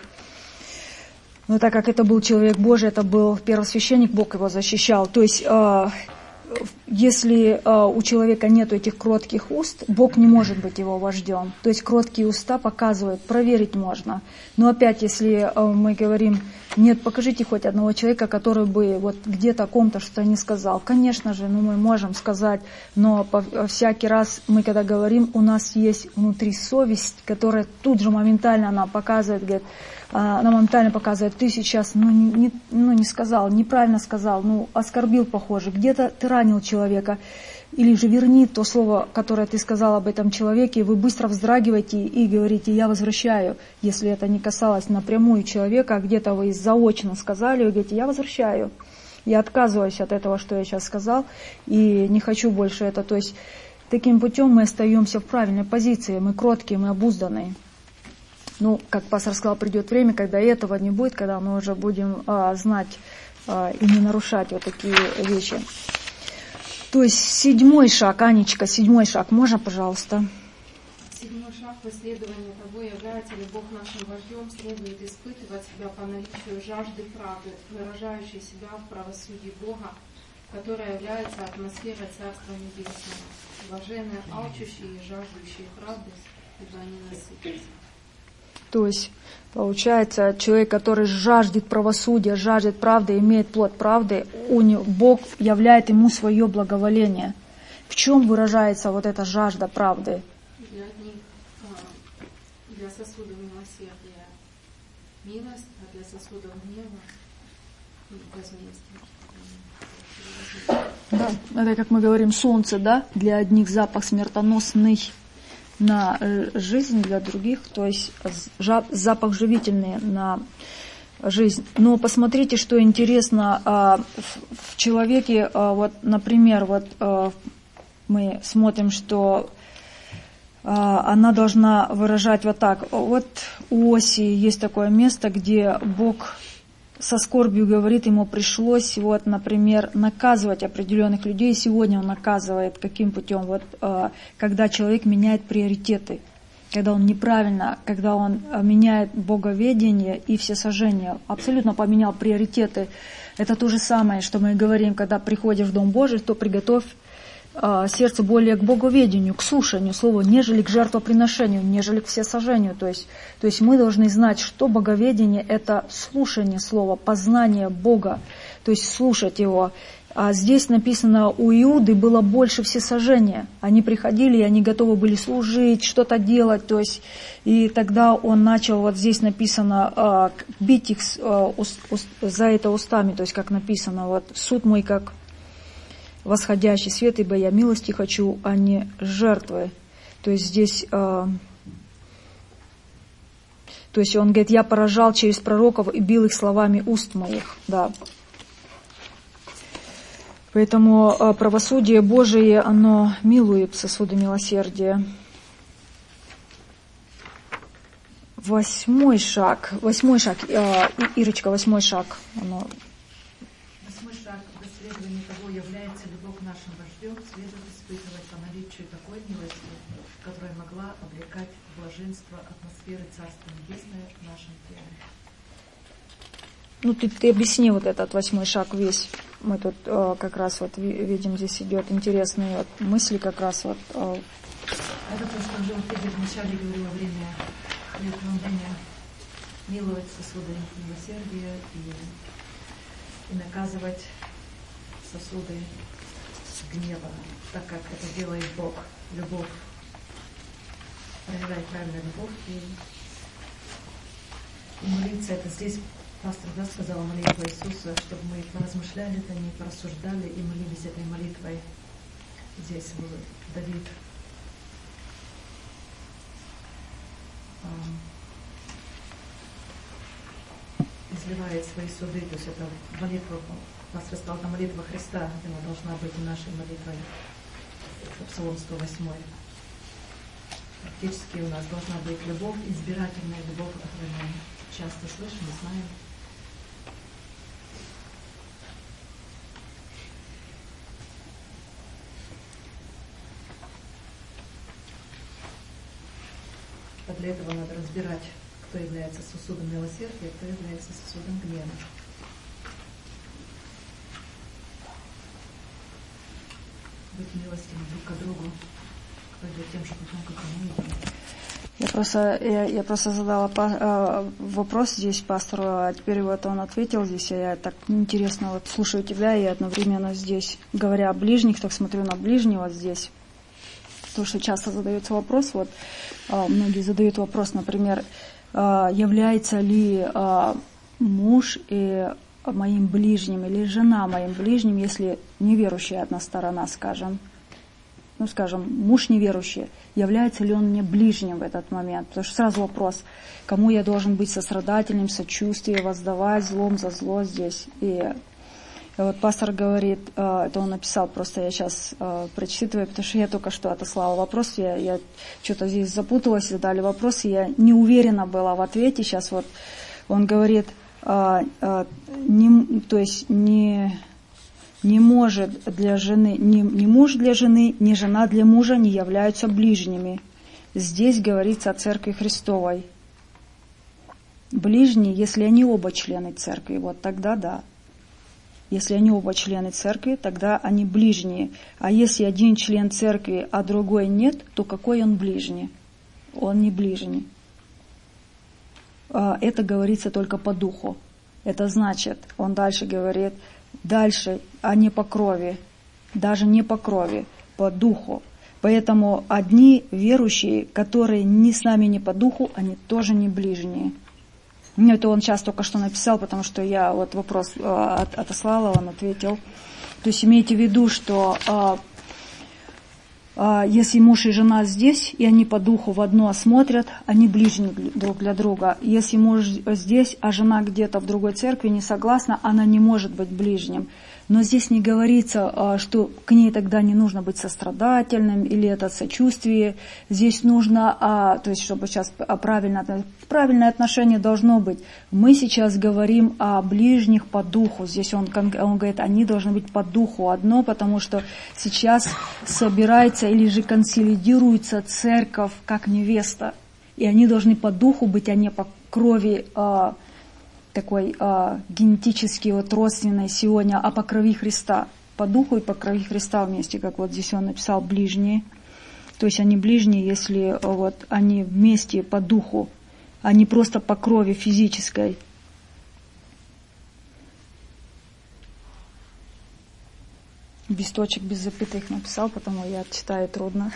Но так как это был человек Божий, это был первосвященник, Бог его защищал. То есть, э, если э, у человека нет этих кротких уст, Бог не может быть его вождем. То есть, кроткие уста показывают, проверить можно. Но опять, если э, мы говорим, нет, покажите хоть одного человека, который бы вот где-то о ком-то что-то не сказал. Конечно же, ну, мы можем сказать, но по, всякий раз мы, когда говорим, у нас есть внутри совесть, которая тут же моментально она показывает, говорит, она моментально показывает, ты сейчас ну не, ну, не сказал, неправильно сказал, ну, оскорбил, похоже, где-то ты ранил человека. Или же верни то слово, которое ты сказал об этом человеке, и вы быстро вздрагиваете и говорите, я возвращаю. Если это не касалось напрямую человека, а где-то вы заочно сказали, вы говорите, я возвращаю. Я отказываюсь от этого, что я сейчас сказал, и не хочу больше это. То есть таким путем мы остаемся в правильной позиции, мы кроткие, мы обузданные. Ну, как пастор сказал, придет время, когда этого не будет, когда мы уже будем а, знать а, и не нарушать вот такие вещи. То есть седьмой шаг, Анечка, седьмой шаг, можно, пожалуйста? Седьмой шаг в исследовании того, является ли Бог нашим вождем, следует испытывать себя по наличию жажды правды, выражающей себя в правосудии Бога, которая является атмосферой Царства Небесного. Блаженные алчущие и жаждущие правды, ибо они насытятся. То есть, получается, человек, который жаждет правосудия, жаждет правды, имеет плод правды, у него, Бог являет ему свое благоволение. В чем выражается вот эта жажда правды? Для одних, для сосудов милосердия милость, а для сосудов гнева возмездие. Да, это, как мы говорим, солнце, да, для одних запах смертоносный на жизнь, для других, то есть запах живительный на жизнь. Но посмотрите, что интересно в человеке, вот, например, вот мы смотрим, что она должна выражать вот так. Вот у Осии есть такое место, где Бог со скорбью говорит, ему пришлось, вот, например, наказывать определенных людей. Сегодня он наказывает каким путем? Вот, э, когда человек меняет приоритеты, когда он неправильно, когда он меняет боговедение и всесожжение, абсолютно поменял приоритеты. Это то же самое, что мы говорим, когда приходишь в Дом Божий, то приготовь э, сердце более к боговедению, к слушанию слова, нежели к жертвоприношению, нежели к всесожжению. То есть, то есть мы должны знать, что боговедение – это слушание слова, познание Бога, то есть слушать Его. А здесь написано, у Иуды было больше всесожжения. Они приходили, и они готовы были служить, что-то делать. То есть, и тогда он начал, вот здесь написано, бить их за это устами, то есть как написано, вот суд мой как восходящий свет, ибо я милости хочу, а не жертвы. То То есть здесь, то есть он говорит, я поражал через пророков и бил их словами уст моих, да. Поэтому правосудие Божие, оно милует сосуды милосердия. Восьмой шаг, восьмой шаг, Ирочка, восьмой шаг. Оно... Восьмой шаг в исследовании того, является любовь нашим вождем, следует испытывать по наличию такой милости, которая могла облекать в блаженство атмосферы Царства Небесное в нашем теле. Ну, ты, ты объясни вот этот восьмой шаг весь. Мы тут э, как раз вот видим, здесь идет интересные вот мысли как раз вот. Э. Это то, что Джон Фидер вначале говорил во время хлебопреломления, миловать сосуды милосердия и, и наказывать сосуды гнева, так как это делает Бог. Любовь. Проявляет правильную любовь и, и молиться. Это здесь пастор да, сказал молитву Иисуса, чтобы мы поразмышляли о ней, порассуждали и молились этой молитвой. Здесь был Давид. Изливает свои суды, то есть это молитва, пастор сказал, это молитва Христа, она должна быть и нашей молитвой. Это Псалом сто восемь. Фактически у нас должна быть любовь, избирательная любовь, о которой мы часто слышим и знаем. А для этого надо разбирать, кто является сосудом милосердия, кто является сосудом гнева. Быть милостивым друг к другу, кто идет тем же путем, как и мы идем. Я просто, я, я просто задала э, вопрос здесь пастору, а теперь вот он ответил здесь, а я так интересно вот слушаю тебя и одновременно здесь, говоря о ближних, так смотрю на ближнего здесь. Потому что часто задается вопрос, вот э, многие задают вопрос, например, э, является ли э, муж и моим ближним или жена моим ближним, если неверующая одна сторона, скажем, ну, скажем, муж неверующий, является ли он мне ближним в этот момент? Потому что сразу вопрос, кому я должен быть сострадательным, сочувствие, воздавать злом за зло здесь. И вот пастор говорит, это он написал, просто я сейчас прочитываю, потому что я только что отослала вопрос, я, я что-то здесь запуталась, задали вопрос, и я не уверена была в ответе. Сейчас вот он говорит, не, то есть не... Не может для жены, ни, ни муж для жены, ни жена для мужа не являются ближними. Здесь говорится о Церкви Христовой. Ближние, если они оба члены Церкви, вот тогда да. Если они оба члены Церкви, тогда они ближние. А если один член Церкви, а другой нет, то какой он ближний? Он не ближний. Это говорится только по духу. Это значит, он дальше говорит, дальше, а не по крови, даже не по крови, по духу. Поэтому одни верующие, которые не с нами не по духу, они тоже не ближние. Мне это он сейчас только что написал, потому что я вот вопрос э, отослала, он ответил. То есть имейте в виду, что э, э, если муж и жена здесь, и они по духу в одно смотрят, они ближние друг для друга. Если муж здесь, а жена где-то в другой церкви не согласна, она не может быть ближним. Но здесь не говорится, что к ней тогда не нужно быть сострадательным или это сочувствие. Здесь нужно, то есть чтобы сейчас правильное, правильное отношение должно быть. Мы сейчас говорим о ближних по духу. Здесь он, он говорит, они должны быть по духу одно, потому что сейчас собирается или же консолидируется церковь как невеста. И они должны по духу быть, а не по крови такой а, генетически вот родственной сегодня, а по крови Христа, по духу и по крови Христа вместе, как вот здесь он написал, ближние. То есть они ближние, если вот они вместе по духу, а не просто по крови физической. Без точек, без запятых написал, потому я читаю трудно.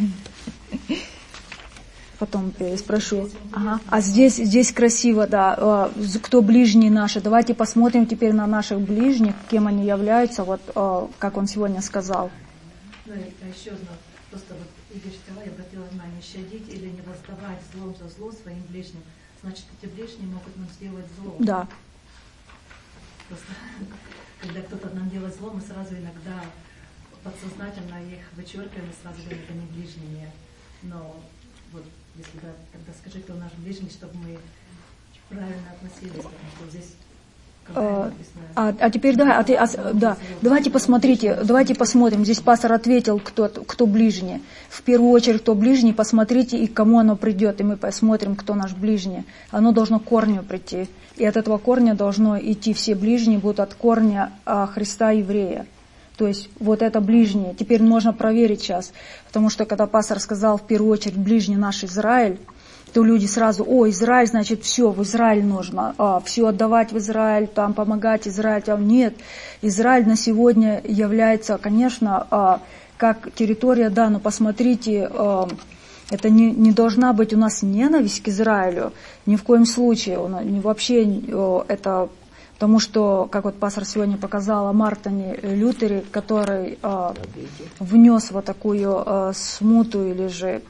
Потом спрошу. Ага. А здесь, здесь красиво, да. Кто ближние наши? Давайте посмотрим теперь на наших ближних, кем они являются, вот как он сегодня сказал. Ну, а еще одно, просто вот Игорь Шталай обратила внимание, щадить или не воздавать злом за зло своим ближним. Значит, эти ближние могут нам сделать зло. Да. Просто, когда кто-то нам делает зло, мы сразу иногда подсознательно их вычеркиваем и сразу говорим, это не ближние. Но вот, если да, тогда скажи, кто наш ближний, чтобы мы правильно относились, потому что здесь... А, а, а теперь да, а, а, да, давайте посмотрите, давайте посмотрим. Здесь пастор ответил, кто, кто ближний. В первую очередь, кто ближний, посмотрите, и к кому оно придет, и мы посмотрим, кто наш ближний. Оно должно к корню прийти. И от этого корня должно идти все ближние, будут от корня а, Христа еврея. То есть вот это ближнее. Теперь можно проверить сейчас, потому что когда пастор сказал в первую очередь ближний наш Израиль, то люди сразу, о, Израиль, значит, все, в Израиль нужно, а, все отдавать в Израиль, там помогать Израиль. А нет, Израиль на сегодня является, конечно, а, как территория, да, но посмотрите, а, это не, не должна быть у нас ненависть к Израилю, ни в коем случае, он, вообще а, это... Потому что, как вот пастор сегодня показал о Мартине Лютере, который а, внес вот такую а, смуту или же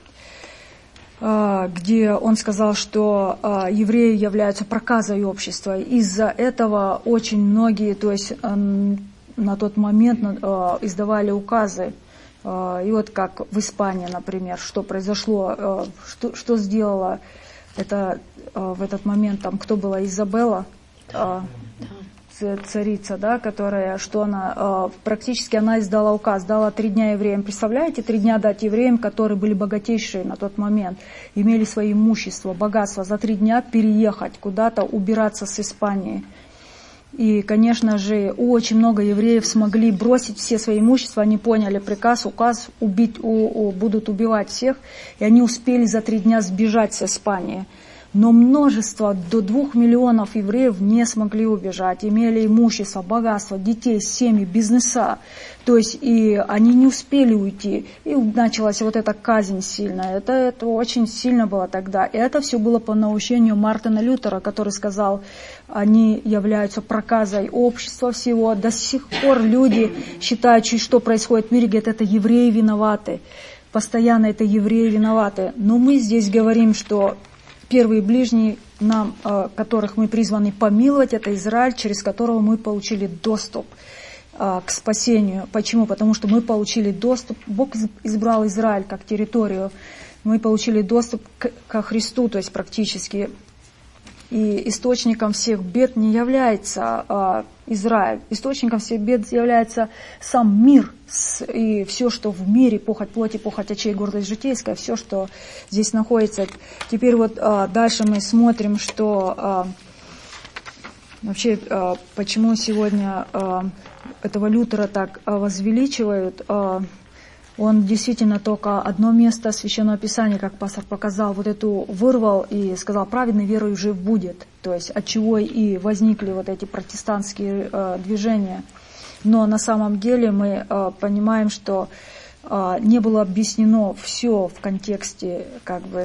где он сказал, что а, евреи являются проказой общества. Из-за этого очень многие, то есть а, на тот момент а, издавали указы. А, и вот как в Испании, например, что произошло, а, что, что сделала это, а, в этот момент, там, кто была, Изабелла, а, царица, да, которая, что она, э, практически она издала указ, дала три дня евреям. Представляете, три дня дать евреям, которые были богатейшие на тот момент, имели свое имущество, богатство, за три дня переехать куда-то, убираться с Испании. И, конечно же, очень много евреев смогли бросить все свои имущества, они поняли приказ, указ, убить, у, у, будут убивать всех, и они успели за три дня сбежать с Испании. Но множество, до двух миллионов евреев не смогли убежать, имели имущество, богатство, детей, семьи, бизнеса. То есть и они не успели уйти. И началась вот эта казнь сильная. Это, это очень сильно было тогда. И это все было по наущению Мартина Лютера, который сказал, они являются проказой общества всего. До сих пор люди считают, что происходит в мире, говорят, это евреи виноваты. Постоянно это евреи виноваты. Но мы здесь говорим, что первые ближние, нам, которых мы призваны помиловать, это Израиль, через которого мы получили доступ к спасению. Почему? Потому что мы получили доступ, Бог избрал Израиль как территорию, мы получили доступ ко Христу, то есть практически. И источником всех бед не является а, Израиль. Источником всех бед является сам мир. С, и все, что в мире, похоть плоти, похоть очей, гордость житейская, все, что здесь находится. Теперь вот а, дальше мы смотрим, что а, вообще, а, почему сегодня а, этого Лютера так а, возвеличивают. А, Он действительно только одно место Священного Писания, как пастор показал, вот эту вырвал и сказал, праведный верою жив будет. То есть от чего и возникли вот эти протестантские э, движения. Но на самом деле мы э, понимаем, что э, не было объяснено все в контексте как бы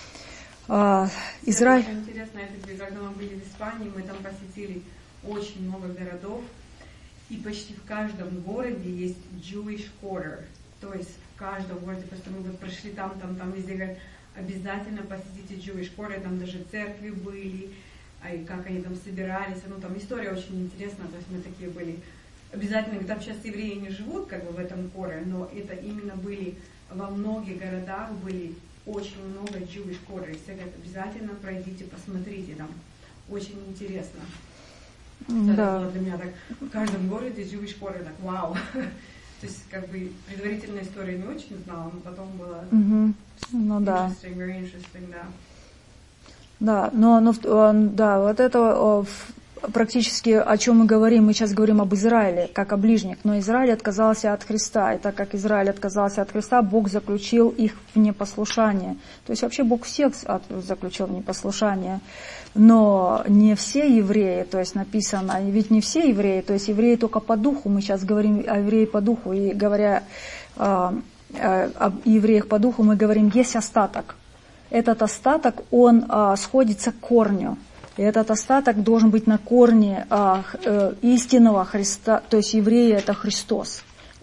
э, Израиль. Это очень интересно, это, когда мы были в Испании, мы там посетили очень много городов, и почти в каждом городе есть Jewish quarter. То есть в каждом городе, просто мы вот прошли там, там, там, везде говорят, обязательно посетите Jewish quarter, там даже церкви были, а и как они там собирались, ну там история очень интересная, то есть мы такие были, обязательно, там сейчас евреи не живут как бы в этом quarter, но это именно были, во многих городах были очень много Jewish quarter, и все говорят, обязательно пройдите, посмотрите, там очень интересно. Да. Это было для меня так, в каждом городе Jewish quarter, так вау. То есть, как бы, предварительная история не очень знала, но потом было угу. ну, да. interesting, very interesting, да. Да, но, но да, вот это практически о чем мы говорим, мы сейчас говорим об Израиле, как о ближних, но Израиль отказался от Христа, и так как Израиль отказался от Христа, Бог заключил их в непослушание. То есть вообще Бог всех заключил в непослушание, но не все евреи, то есть написано, ведь не все евреи, то есть евреи только по духу, мы сейчас говорим о евреях по духу, и говоря э, э, об евреях по духу, мы говорим, есть остаток. Этот остаток, он э, сходится к корню. И этот остаток должен быть на корне а, э, истинного Христа, то есть евреи это Христос.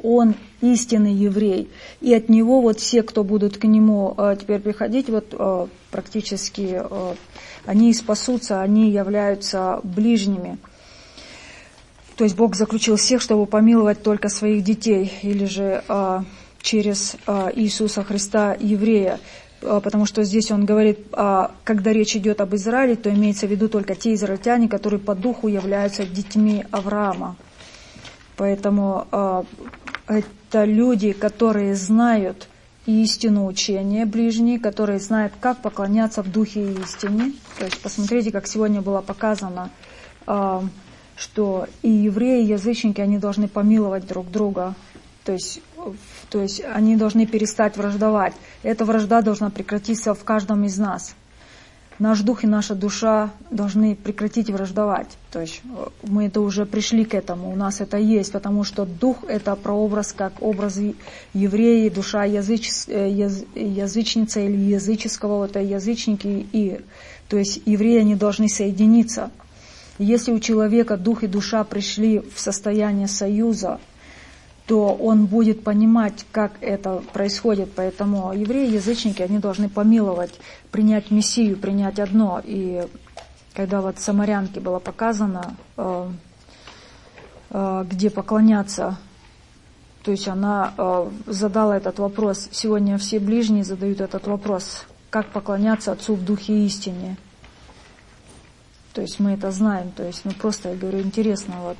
он истинный еврей. И от него вот все, кто будут к нему э, теперь приходить, вот э, практически э, они спасутся, они являются ближними. То есть Бог заключил всех, чтобы помиловать только своих детей, или же э, через э, Иисуса Христа еврея. Потому что здесь он говорит, когда речь идет об Израиле, то имеется в виду только те израильтяне, которые по духу являются детьми Авраама. Поэтому это люди, которые знают истину учения ближние, которые знают, как поклоняться в духе и истине. То есть посмотрите, как сегодня было показано, что и евреи, и язычники, они должны помиловать друг друга. То есть, то есть они должны перестать враждовать. Эта вражда должна прекратиться в каждом из нас. Наш дух и наша душа должны прекратить враждовать. То есть мы это уже пришли к этому, у нас это есть, потому что дух — это прообраз, как образ еврея, душа языч, яз, язычница или языческого, это язычники. И, то есть евреи, они должны соединиться. Если у человека дух и душа пришли в состояние союза, то он будет понимать, как это происходит. Поэтому евреи, язычники, они должны помиловать, принять Мессию, принять одно. И когда вот самарянке было показано, э, э, где поклоняться, то есть она э, задала этот вопрос. Сегодня все ближние задают этот вопрос, как поклоняться Отцу в Духе и истине. То есть мы это знаем. То есть, ну просто, я говорю, интересно вот.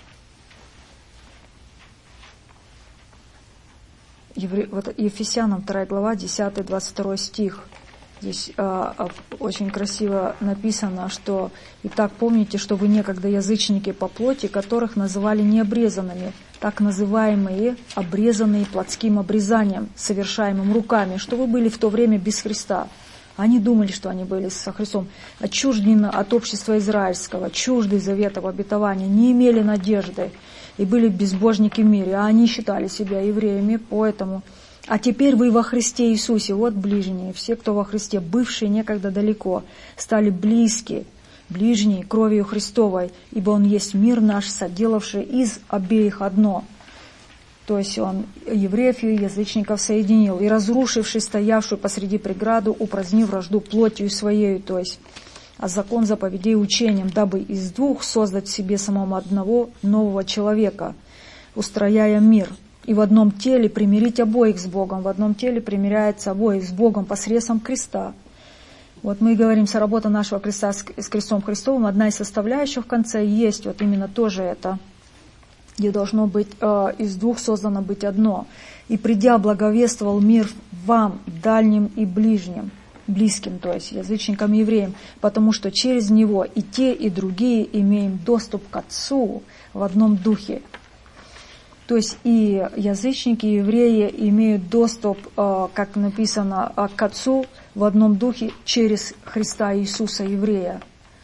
Евре... Вот Ефесянам вторая глава, десятый двадцать второй стих. Здесь а, а, очень красиво написано, что «Итак, помните, что вы некогда язычники по плоти, которых называли необрезанными, так называемые обрезанные плотским обрезанием, совершаемым руками, что вы были в то время без Христа». Они думали, что они были со Христом, отчуждены от общества израильского, чужды заветов обетования, не имели надежды и были безбожники в мире, а они считали себя евреями, поэтому... А теперь вы во Христе Иисусе, вот ближние, все, кто во Христе, бывшие некогда далеко, стали близки, ближние кровью Христовой, ибо Он есть мир наш, соделавший из обеих одно. То есть Он евреев и язычников соединил, и разрушивший стоявшую посреди преграду, упразднив вражду плотью своей, то есть а закон заповедей учением, дабы из двух создать в себе самому одного нового человека, устрояя мир, и в одном теле примирить обоих с Богом, в одном теле примиряется обоих с Богом посредством креста. Вот мы говорим, соработа нашего креста с крестом Христовым, одна из составляющих в конце есть вот именно тоже это, где должно быть э, из двух создано быть одно. И придя, благовествовал мир вам, дальним и ближним, близким, то есть язычникам и евреям, потому что через него и те, и другие имеем доступ к Отцу в одном духе. То есть и язычники, и евреи имеют доступ, э, как написано, к Отцу в одном духе через Христа Иисуса, еврея.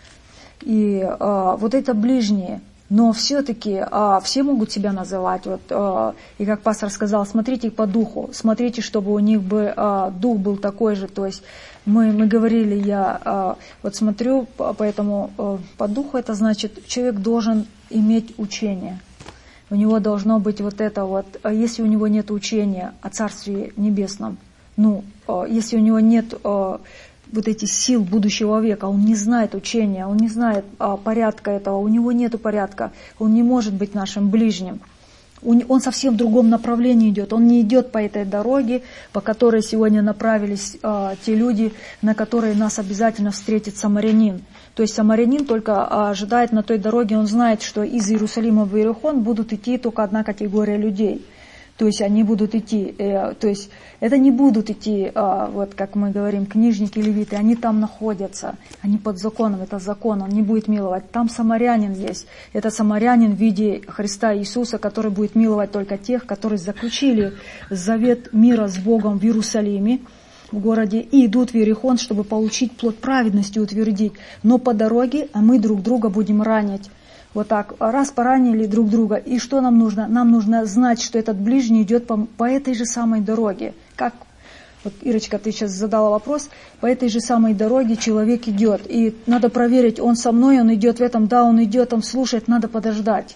И э, вот это ближние. Но все-таки а, все могут себя называть, вот, а, и как пастор сказал, смотрите по духу, смотрите, чтобы у них бы а, дух был такой же, то есть мы, мы говорили, я а, вот смотрю, поэтому а, по духу это значит, человек должен иметь учение, у него должно быть вот это вот, а если у него нет учения о Царстве Небесном, ну, а, если у него нет... А, вот эти сил будущего века, он не знает учения, он не знает а, порядка этого, у него нет порядка, он не может быть нашим ближним. Он совсем в другом направлении идет, он не идет по этой дороге, по которой сегодня направились а, те люди, на которые нас обязательно встретит самарянин. То есть самарянин только а, ожидает на той дороге, он знает, что из Иерусалима в Иерихон будут идти только одна категория людей. То есть они будут идти, э, то есть это не будут идти, э, вот как мы говорим, книжники, левиты, они там находятся, они под законом, это закон, он не будет миловать. Там самарянин есть, это самарянин в виде Христа Иисуса, который будет миловать только тех, которые заключили завет мира с Богом в Иерусалиме, в городе, и идут в Иерихон, чтобы получить плод праведности, утвердить. Но по дороге, а мы друг друга будем ранить. Вот так, раз поранили друг друга, и что нам нужно? Нам нужно знать, что этот ближний идет по, по этой же самой дороге. Как, вот, Ирочка, ты сейчас задала вопрос, по этой же самой дороге человек идет, и надо проверить, он со мной, он идет в этом, да, он идет, он слушает, надо подождать.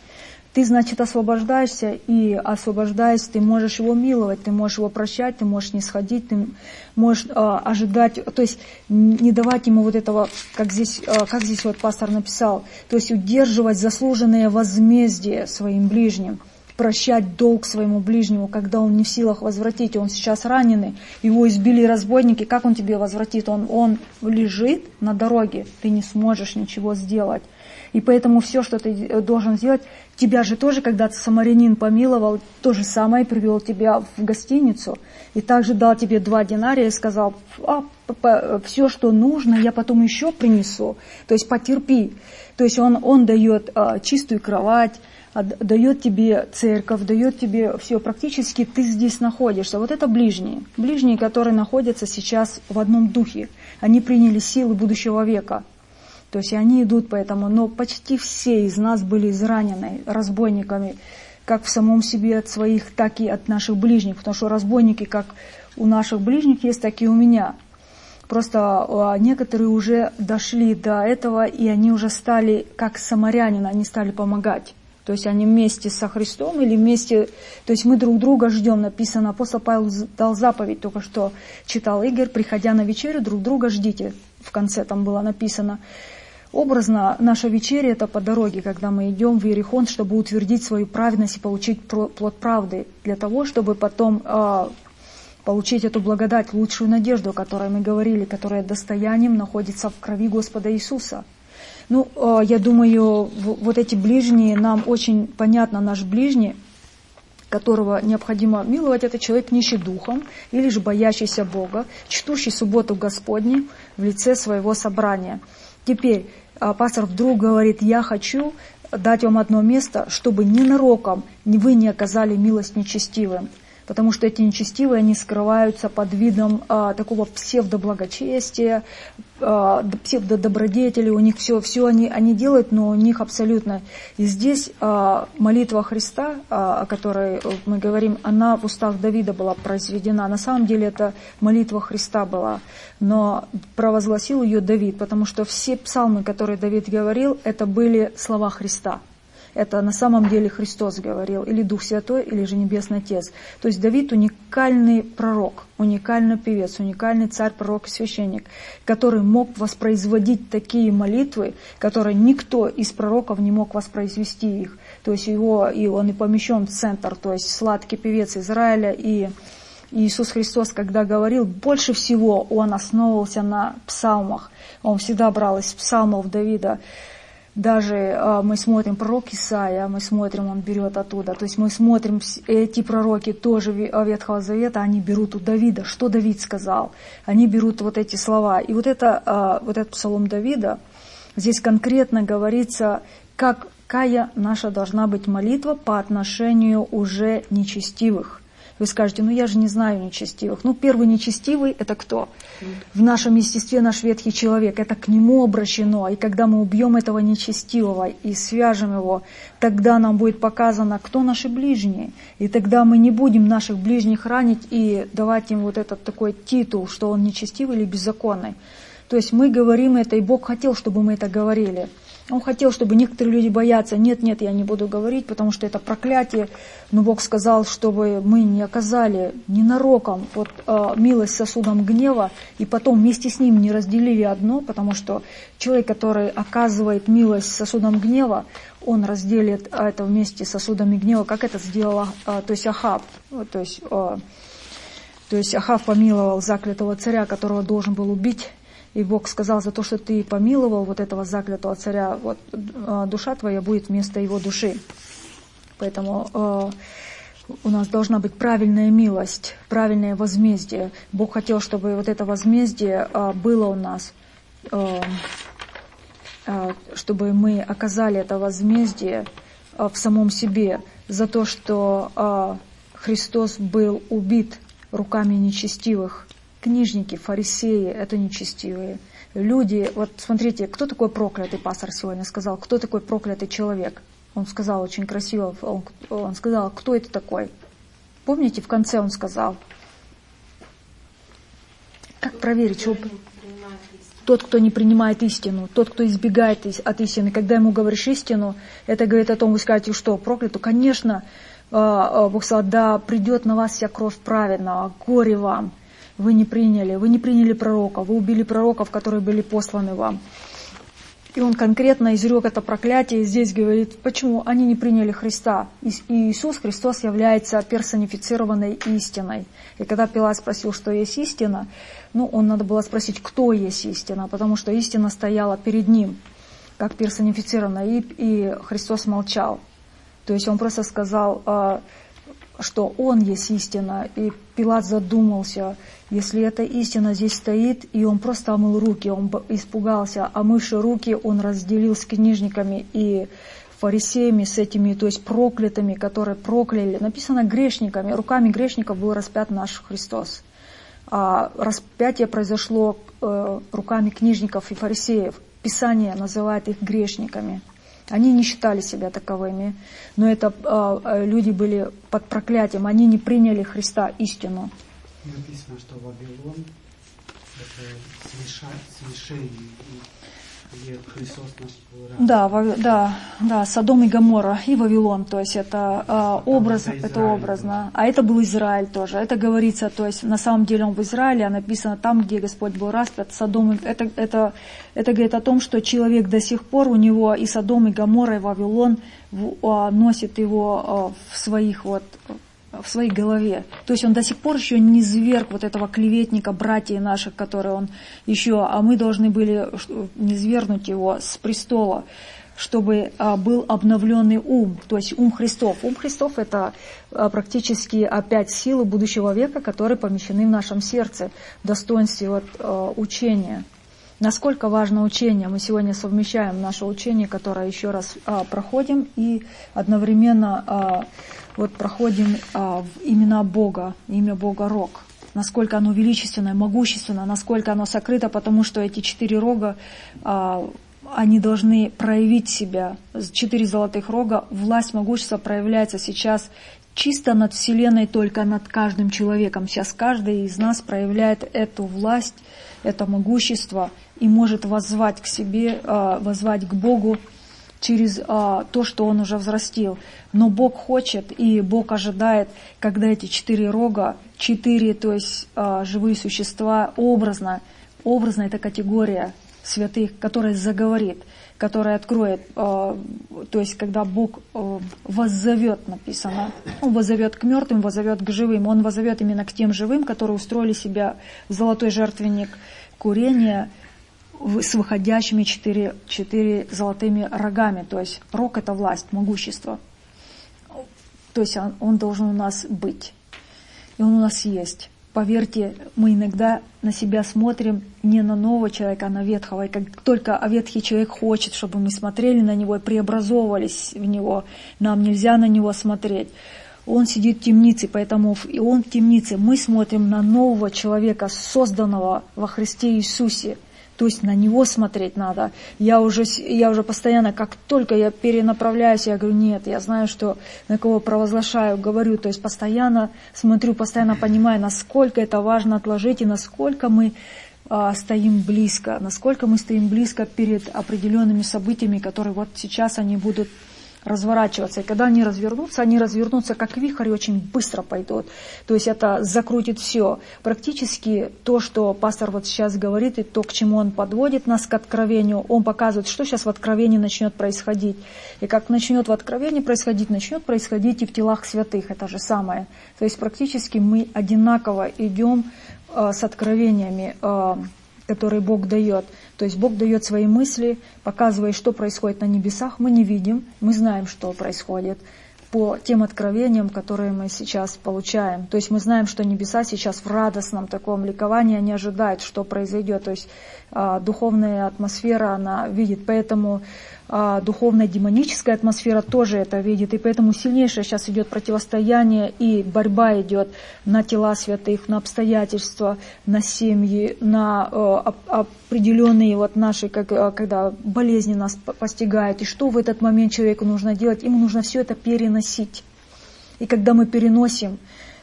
ты, значит, освобождаешься, и освобождаясь, ты можешь его миловать, ты можешь его прощать, ты можешь не сходить, ты можешь э, ожидать, то есть не давать ему вот этого, как здесь, э, как здесь вот пастор написал, то есть удерживать заслуженное возмездие своим ближним, прощать долг своему ближнему, когда он не в силах возвратить, он сейчас раненый, его избили разбойники, как он тебе возвратит? Он, он лежит на дороге, ты не сможешь ничего сделать. И поэтому все, что ты должен сделать, тебя же тоже когда-то самарянин помиловал, то же самое привел тебя в гостиницу, и также дал тебе два динария и сказал, а, все, что нужно, я потом еще принесу, то есть потерпи. То есть он, он дает а, чистую кровать, дает тебе церковь, дает тебе все, практически ты здесь находишься. Вот это ближние, ближние, которые находятся сейчас в одном духе, они приняли силы будущего века. То есть они идут поэтому, но почти все из нас были изранены разбойниками, как в самом себе от своих, так и от наших ближних, потому что разбойники, как у наших ближних есть, так и у меня. Просто некоторые уже дошли до этого, и они уже стали, как самарянин, они стали помогать. То есть они вместе со Христом или вместе, то есть мы друг друга ждем, написано, апостол Павел дал заповедь, только что читал Игорь, приходя на вечерю, друг друга ждите, в конце там было написано. Образно, наша вечеря – это по дороге, когда мы идем в Иерихон, чтобы утвердить свою праведность и получить плод правды, для того, чтобы потом э, получить эту благодать, лучшую надежду, о которой мы говорили, которая достоянием находится в крови Господа Иисуса. Ну, э, я думаю, в, вот эти ближние, нам очень понятно, наш ближний, которого необходимо миловать, это человек нищий духом, или же боящийся Бога, чтущий субботу Господню в лице своего собрания. Теперь пастор вдруг говорит, я хочу дать вам одно место, чтобы ненароком вы не оказали милость нечестивым. Потому что эти нечестивые, они скрываются под видом а, такого псевдоблагочестия, а, псевдодобродетели, у них все, все они, они делают, но у них абсолютно. И здесь а, молитва Христа, а, о которой мы говорим, она в устах Давида была произведена. На самом деле это молитва Христа была, но провозгласил ее Давид, потому что все псалмы, которые Давид говорил, это были слова Христа. Это на самом деле Христос говорил, или Дух Святой, или же Небесный Отец. То есть Давид уникальный пророк, уникальный певец, уникальный царь, пророк и священник, который мог воспроизводить такие молитвы, которые никто из пророков не мог воспроизвести их. То есть его, и он и помещен в центр, то есть сладкий певец Израиля, и Иисус Христос, когда говорил, больше всего он основывался на псалмах. Он всегда брал из псалмов Давида. Даже э, мы смотрим пророк Исаия, мы смотрим, он берет оттуда. То есть мы смотрим, эти пророки тоже Ветхого Завета, они берут у Давида. Что Давид сказал? Они берут вот эти слова. И вот, это, э, вот этот псалом Давида, здесь конкретно говорится, какая наша должна быть молитва по отношению уже нечестивых. Вы скажете, ну я же не знаю нечестивых. Ну первый нечестивый это кто? В нашем естестве наш ветхий человек. Это к нему обращено. И когда мы убьем этого нечестивого и свяжем его, тогда нам будет показано, кто наши ближние. И тогда мы не будем наших ближних ранить и давать им вот этот такой титул, что он нечестивый или беззаконный. То есть мы говорим это, и Бог хотел, чтобы мы это говорили. Он хотел, чтобы некоторые люди боятся. Нет, нет, я не буду говорить, потому что это проклятие. Но Бог сказал, чтобы мы не оказали ненароком вот, э, милость сосудом гнева, и потом вместе с ним не разделили одно, потому что человек, который оказывает милость сосудом гнева, он разделит это вместе с сосудами гнева, как это сделал э, то есть Ахав. То есть, э, то есть Ахав помиловал заклятого царя, которого должен был убить. И Бог сказал, за то, что ты помиловал вот этого заклятого царя, вот, душа твоя будет вместо его души. Поэтому э, у нас должна быть правильная милость, правильное возмездие. Бог хотел, чтобы вот это возмездие э, было у нас, э, э, чтобы мы оказали это возмездие э, в самом себе за то, что э, Христос был убит руками нечестивых. Книжники, фарисеи – это нечестивые. Люди, вот смотрите, кто такой проклятый, пастор сегодня сказал, кто такой проклятый человек? Он сказал очень красиво, он, он сказал, кто это такой? Помните, в конце он сказал? Как проверить, что... тот, кто не принимает истину, тот, кто избегает от истины. Когда ему говоришь истину, это говорит о том, вы скажете, что проклято. Конечно, Бог сказал, да, придет на вас вся кровь праведного, горе вам. Вы не приняли, вы не приняли пророка, вы убили пророков, которые были посланы вам. И он конкретно изрек это проклятие, и здесь говорит, почему они не приняли Христа. И Иисус Христос является персонифицированной истиной. И когда Пилат спросил, что есть истина, ну, он надо было спросить, кто есть истина, потому что истина стояла перед ним, как персонифицированная, и, и Христос молчал. То есть он просто сказал, что он есть истина, и Пилат задумался, если эта истина здесь стоит, и он просто омыл руки, он испугался, омывши руки, он разделил с книжниками и фарисеями, с этими, то есть проклятыми, которые прокляли, написано грешниками, руками грешников был распят наш Христос. А распятие произошло э, руками книжников и фарисеев, Писание называет их грешниками. Они не считали себя таковыми, но это э, люди были под проклятием, они не приняли Христа, истину. Написано, что Вавилон это смешение, где Христос наш был. Да, Вав... да, да, Содом и Гоморра и Вавилон, то есть это э, образ, это, это образно. А это был Израиль тоже. Это говорится, то есть на самом деле он в Израиле, а написано там, где Господь был распят, Содом. Это, это, это говорит о том, что человек до сих пор, у него и Содом, и Гоморра, и Вавилон в, а, носит его а, в своих вот в своей голове. То есть он до сих пор еще не зверг вот этого клеветника, братьев наших, которые он еще, а мы должны были не свергнуть его с престола, чтобы а, был обновленный ум, то есть ум Христов. Ум Христов это а, практически опять силы будущего века, которые помещены в нашем сердце, в достоинстве вот, а, учения. Насколько важно учение, мы сегодня совмещаем наше учение, которое еще раз а, проходим, и одновременно а, вот проходим а, в имена Бога, имя Бога Рог. Насколько оно величественное, могущественное, насколько оно сокрыто, потому что эти четыре рога, а, они должны проявить себя. Четыре золотых рога, власть, могущество проявляется сейчас чисто над Вселенной, только над каждым человеком. Сейчас каждый из нас проявляет эту власть, это могущество и может воззвать к себе, воззвать к Богу через то, что Он уже взрастил. Но Бог хочет и Бог ожидает, когда эти четыре рога, четыре, то есть живые существа, образно, образно это категория святых, которая заговорит, которая откроет, то есть когда Бог воззовет, написано, Он воззовет к мертвым, воззовет к живым, Он воззовет именно к тем живым, которые устроили себя в золотой жертвенник курения с выходящими четыре, четыре золотыми рогами, то есть рог это власть, могущество, то есть он, он должен у нас быть, и он у нас есть. Поверьте, мы иногда на себя смотрим не на нового человека, а на ветхого. И как только ветхий человек хочет, чтобы мы смотрели на него и преобразовывались в него, нам нельзя на него смотреть. Он сидит в темнице, поэтому и он в темнице. Мы смотрим на нового человека, созданного во Христе Иисусе. То есть на него смотреть надо. Я уже, я уже постоянно, как только я перенаправляюсь, я говорю, нет, я знаю, что на кого провозглашаю, говорю. То есть постоянно смотрю, постоянно понимаю, насколько это важно отложить и насколько мы а, стоим близко, насколько мы стоим близко перед определенными событиями, которые вот сейчас они будут разворачиваться. И когда они развернутся, они развернутся как вихрь и очень быстро пойдут. То есть это закрутит все. Практически то, что пастор вот сейчас говорит, и то, к чему он подводит нас к откровению, он показывает, что сейчас в откровении начнет происходить. И как начнет в откровении происходить, начнет происходить и в телах святых. Это же самое. То есть практически мы одинаково идем э, с откровениями, э, которые Бог дает. То есть Бог дает свои мысли, показывая, что происходит на небесах, мы не видим, мы знаем, что происходит по тем откровениям, которые мы сейчас получаем. То есть мы знаем, что небеса сейчас в радостном таком ликовании, они ожидают, что произойдет. То есть а, духовная атмосфера, она видит, поэтому а, духовная демоническая атмосфера тоже это видит, и поэтому сильнейшее сейчас идет противостояние и борьба идет на тела святых, на обстоятельства, на семьи, на а, определенные вот наши, как, когда болезни нас постигают, и что в этот момент человеку нужно делать, ему нужно все это переносить. И когда мы переносим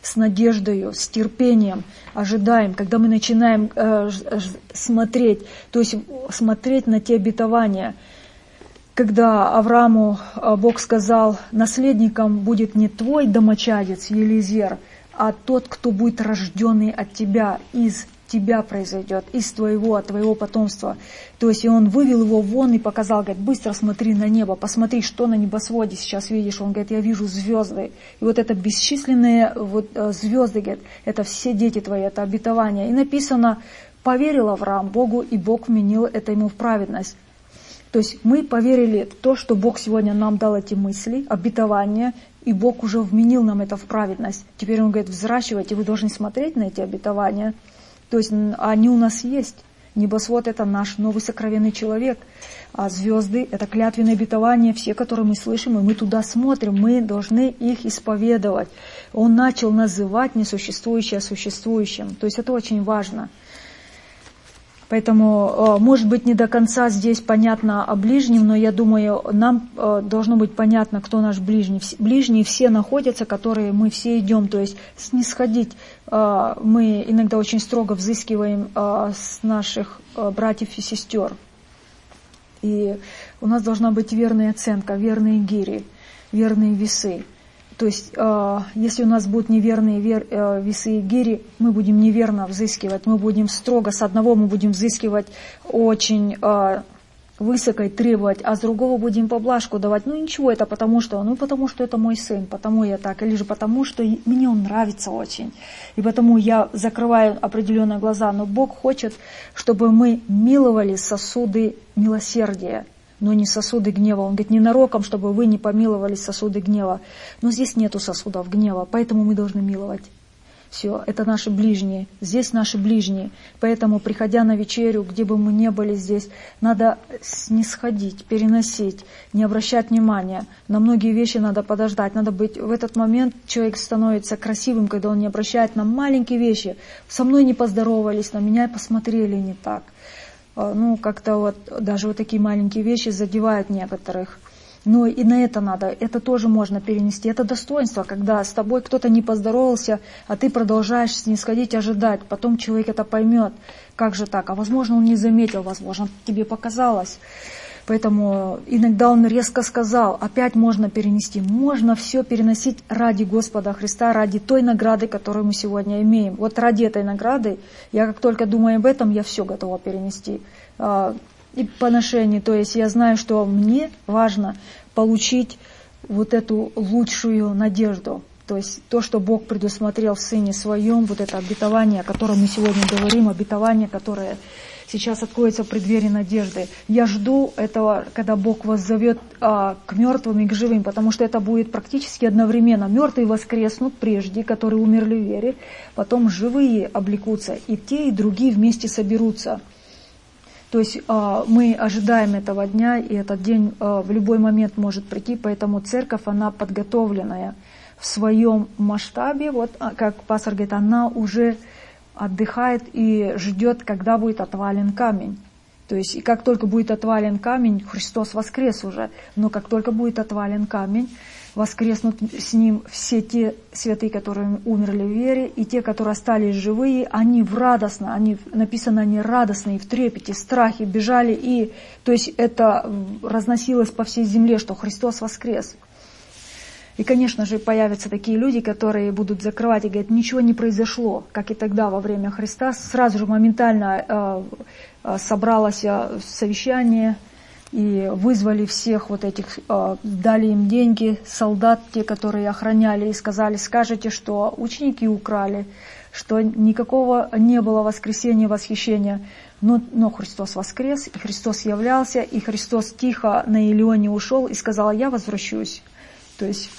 с надеждой, с терпением ожидаем, когда мы начинаем э, смотреть, то есть смотреть на те обетования. Когда Аврааму Бог сказал, наследником будет не твой домочадец Елизер, а тот, кто будет рожденный от тебя, из тебя произойдет, из твоего, от твоего потомства. То есть и он вывел его вон и показал, говорит, быстро смотри на небо, посмотри, что на небосводе сейчас видишь. Он говорит, я вижу звезды. И вот это бесчисленные вот, звезды, говорит, это все дети твои, это обетование. И написано, поверил Авраам Богу, и Бог вменил это ему в праведность. То есть мы поверили в то, что Бог сегодня нам дал эти мысли, обетования, и Бог уже вменил нам это в праведность. Теперь Он говорит, взращивайте, вы должны смотреть на эти обетования. То есть они у нас есть. Небосвод — это наш новый сокровенный человек, а звезды — это клятвенные обетования, все, которые мы слышим, и мы туда смотрим, мы должны их исповедовать. Он начал называть несуществующее существующим. То есть это очень важно. Поэтому, может быть, не до конца здесь понятно о ближнем, но я думаю, нам должно быть понятно, кто наш ближний. Ближние все находятся, которые мы все идем. То есть снисходить мы иногда очень строго взыскиваем с наших братьев и сестер. И у нас должна быть верная оценка, верные гири, верные весы. То есть, э, если у нас будут неверные вер, э, весы и гири, мы будем неверно взыскивать, мы будем строго, с одного мы будем взыскивать очень э, высоко и требовать, а с другого будем поблажку давать. Ну ничего, это потому что, ну потому что это мой сын, потому я так, или же потому что мне он нравится очень. И потому я закрываю определенные глаза. Но Бог хочет, чтобы мы миловали сосуды милосердия, но не сосуды гнева. Он говорит, ненароком, чтобы вы не помиловали сосуды гнева. Но здесь нету сосудов гнева, поэтому мы должны миловать. Все, это наши ближние. Здесь наши ближние. Поэтому, приходя на вечерю, где бы мы ни были здесь, надо снисходить, переносить, не обращать внимания. На многие вещи надо подождать. Надо быть... В этот момент человек становится красивым, когда он не обращает на маленькие вещи. Со мной не поздоровались, на меня посмотрели не так. Ну, как-то вот даже вот такие маленькие вещи задевают некоторых. Но и на это надо, это тоже можно перенести. Это достоинство, когда с тобой кто-то не поздоровался, а ты продолжаешь снисходить, ожидать. Потом человек это поймет, как же так. А возможно, он не заметил, возможно, тебе показалось. Поэтому иногда он резко сказал, опять можно перенести. Можно все переносить ради Господа Христа, ради той награды, которую мы сегодня имеем. Вот ради этой награды, я как только думаю об этом, я все готова перенести. И поношение, то есть я знаю, что мне важно получить вот эту лучшую надежду. То есть то, что Бог предусмотрел в Сыне Своем, вот это обетование, о котором мы сегодня говорим, обетование, которое сейчас откроется в преддверии надежды. Я жду этого, когда Бог вас зовет а, к мертвым и к живым, потому что это будет практически одновременно. Мертвые воскреснут прежде, которые умерли в вере, потом живые облекутся, и те, и другие вместе соберутся. То есть а, мы ожидаем этого дня, и этот день а, в любой момент может прийти, поэтому церковь, она подготовленная в своем масштабе, вот как пастор говорит, она уже отдыхает и ждет, когда будет отвален камень. То есть, и как только будет отвален камень, Христос воскрес уже, но как только будет отвален камень, воскреснут с ним все те святые, которые умерли в вере, и те, которые остались живые, они в радостно, они, написано, они радостные, в трепете, в страхе бежали, и, то есть это разносилось по всей земле, что Христос воскрес. И, конечно же, появятся такие люди, которые будут закрывать и говорить, ничего не произошло, как и тогда во время Христа. Сразу же моментально э, э, собралось совещание и вызвали всех вот этих, э, дали им деньги, солдат, те, которые охраняли, и сказали, скажите, что ученики украли, что никакого не было воскресения, восхищения. Но, но Христос воскрес, и Христос являлся, и Христос тихо на Илионе ушел и сказал, я возвращусь. То есть...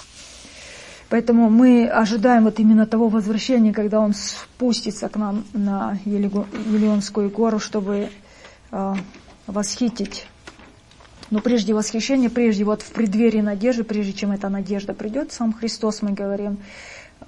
Поэтому мы ожидаем вот именно того возвращения, когда Он спустится к нам на Елеонскую гору, чтобы э, восхитить. Но прежде восхищения, прежде вот в преддверии надежды, прежде чем эта надежда придет, сам Христос, мы говорим, э,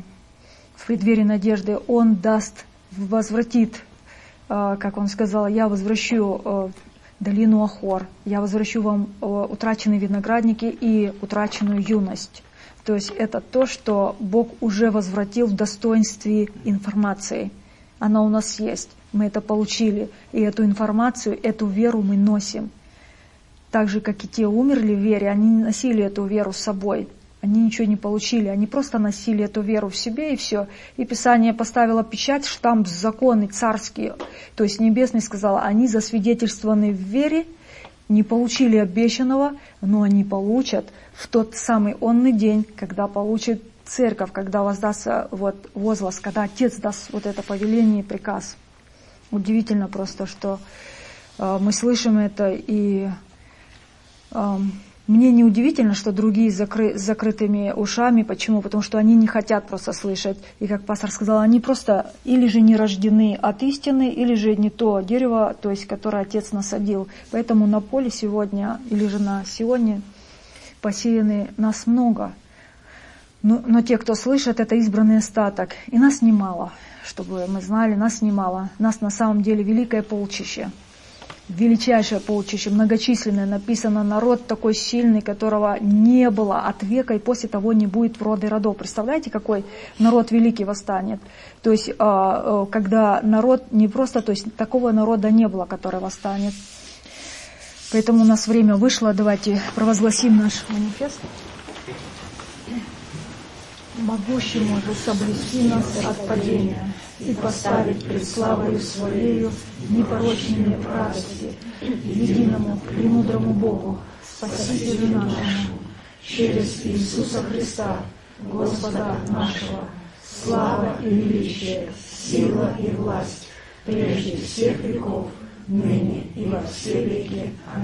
в преддверии надежды Он даст, возвратит, э, как Он сказал, я возвращу э, долину Ахор, я возвращу вам э, утраченные виноградники и утраченную юность. То есть это то, что Бог уже возвратил в достоинстве информации. Она у нас есть, мы это получили, и эту информацию, эту веру мы носим. Так же, как и те умерли в вере, они не носили эту веру с собой. Они ничего не получили, они просто носили эту веру в себе, и все. И Писание поставило печать, штамп, законы царские, то есть небесный сказал, они засвидетельствованы в вере, не получили обещанного, но они получат в тот самый онный день, когда получит церковь, когда воздастся вот возглас, когда Отец даст вот это повеление и приказ. Удивительно просто, что э, мы слышим это, и э, мне не удивительно, что другие закры, с закрытыми ушами. Почему? Потому что они не хотят просто слышать. И как пастор сказал, они просто или же не рождены от истины, или же не то дерево, то есть, которое Отец насадил. Поэтому на поле сегодня, или же на сегодня посеяны нас много. Но, но те, кто слышит, это избранный остаток. И нас немало, чтобы мы знали, нас немало. Нас на самом деле великое полчище. Величайшее полчище, многочисленное, написано, народ такой сильный, которого не было от века, и после того не будет в роды родов. Представляете, какой народ великий восстанет? То есть, когда народ не просто, то есть такого народа не было, который восстанет. Поэтому у нас время вышло, давайте провозгласим наш манифест. Могущему же соблюсти нас от падения и поставить пред славою Своею непорочными в радости, единому премудрому Богу, Спасителю нашему, через Иисуса Христа, Господа нашего, слава и величие, сила и власть, прежде всех веков, ныне и во все веки.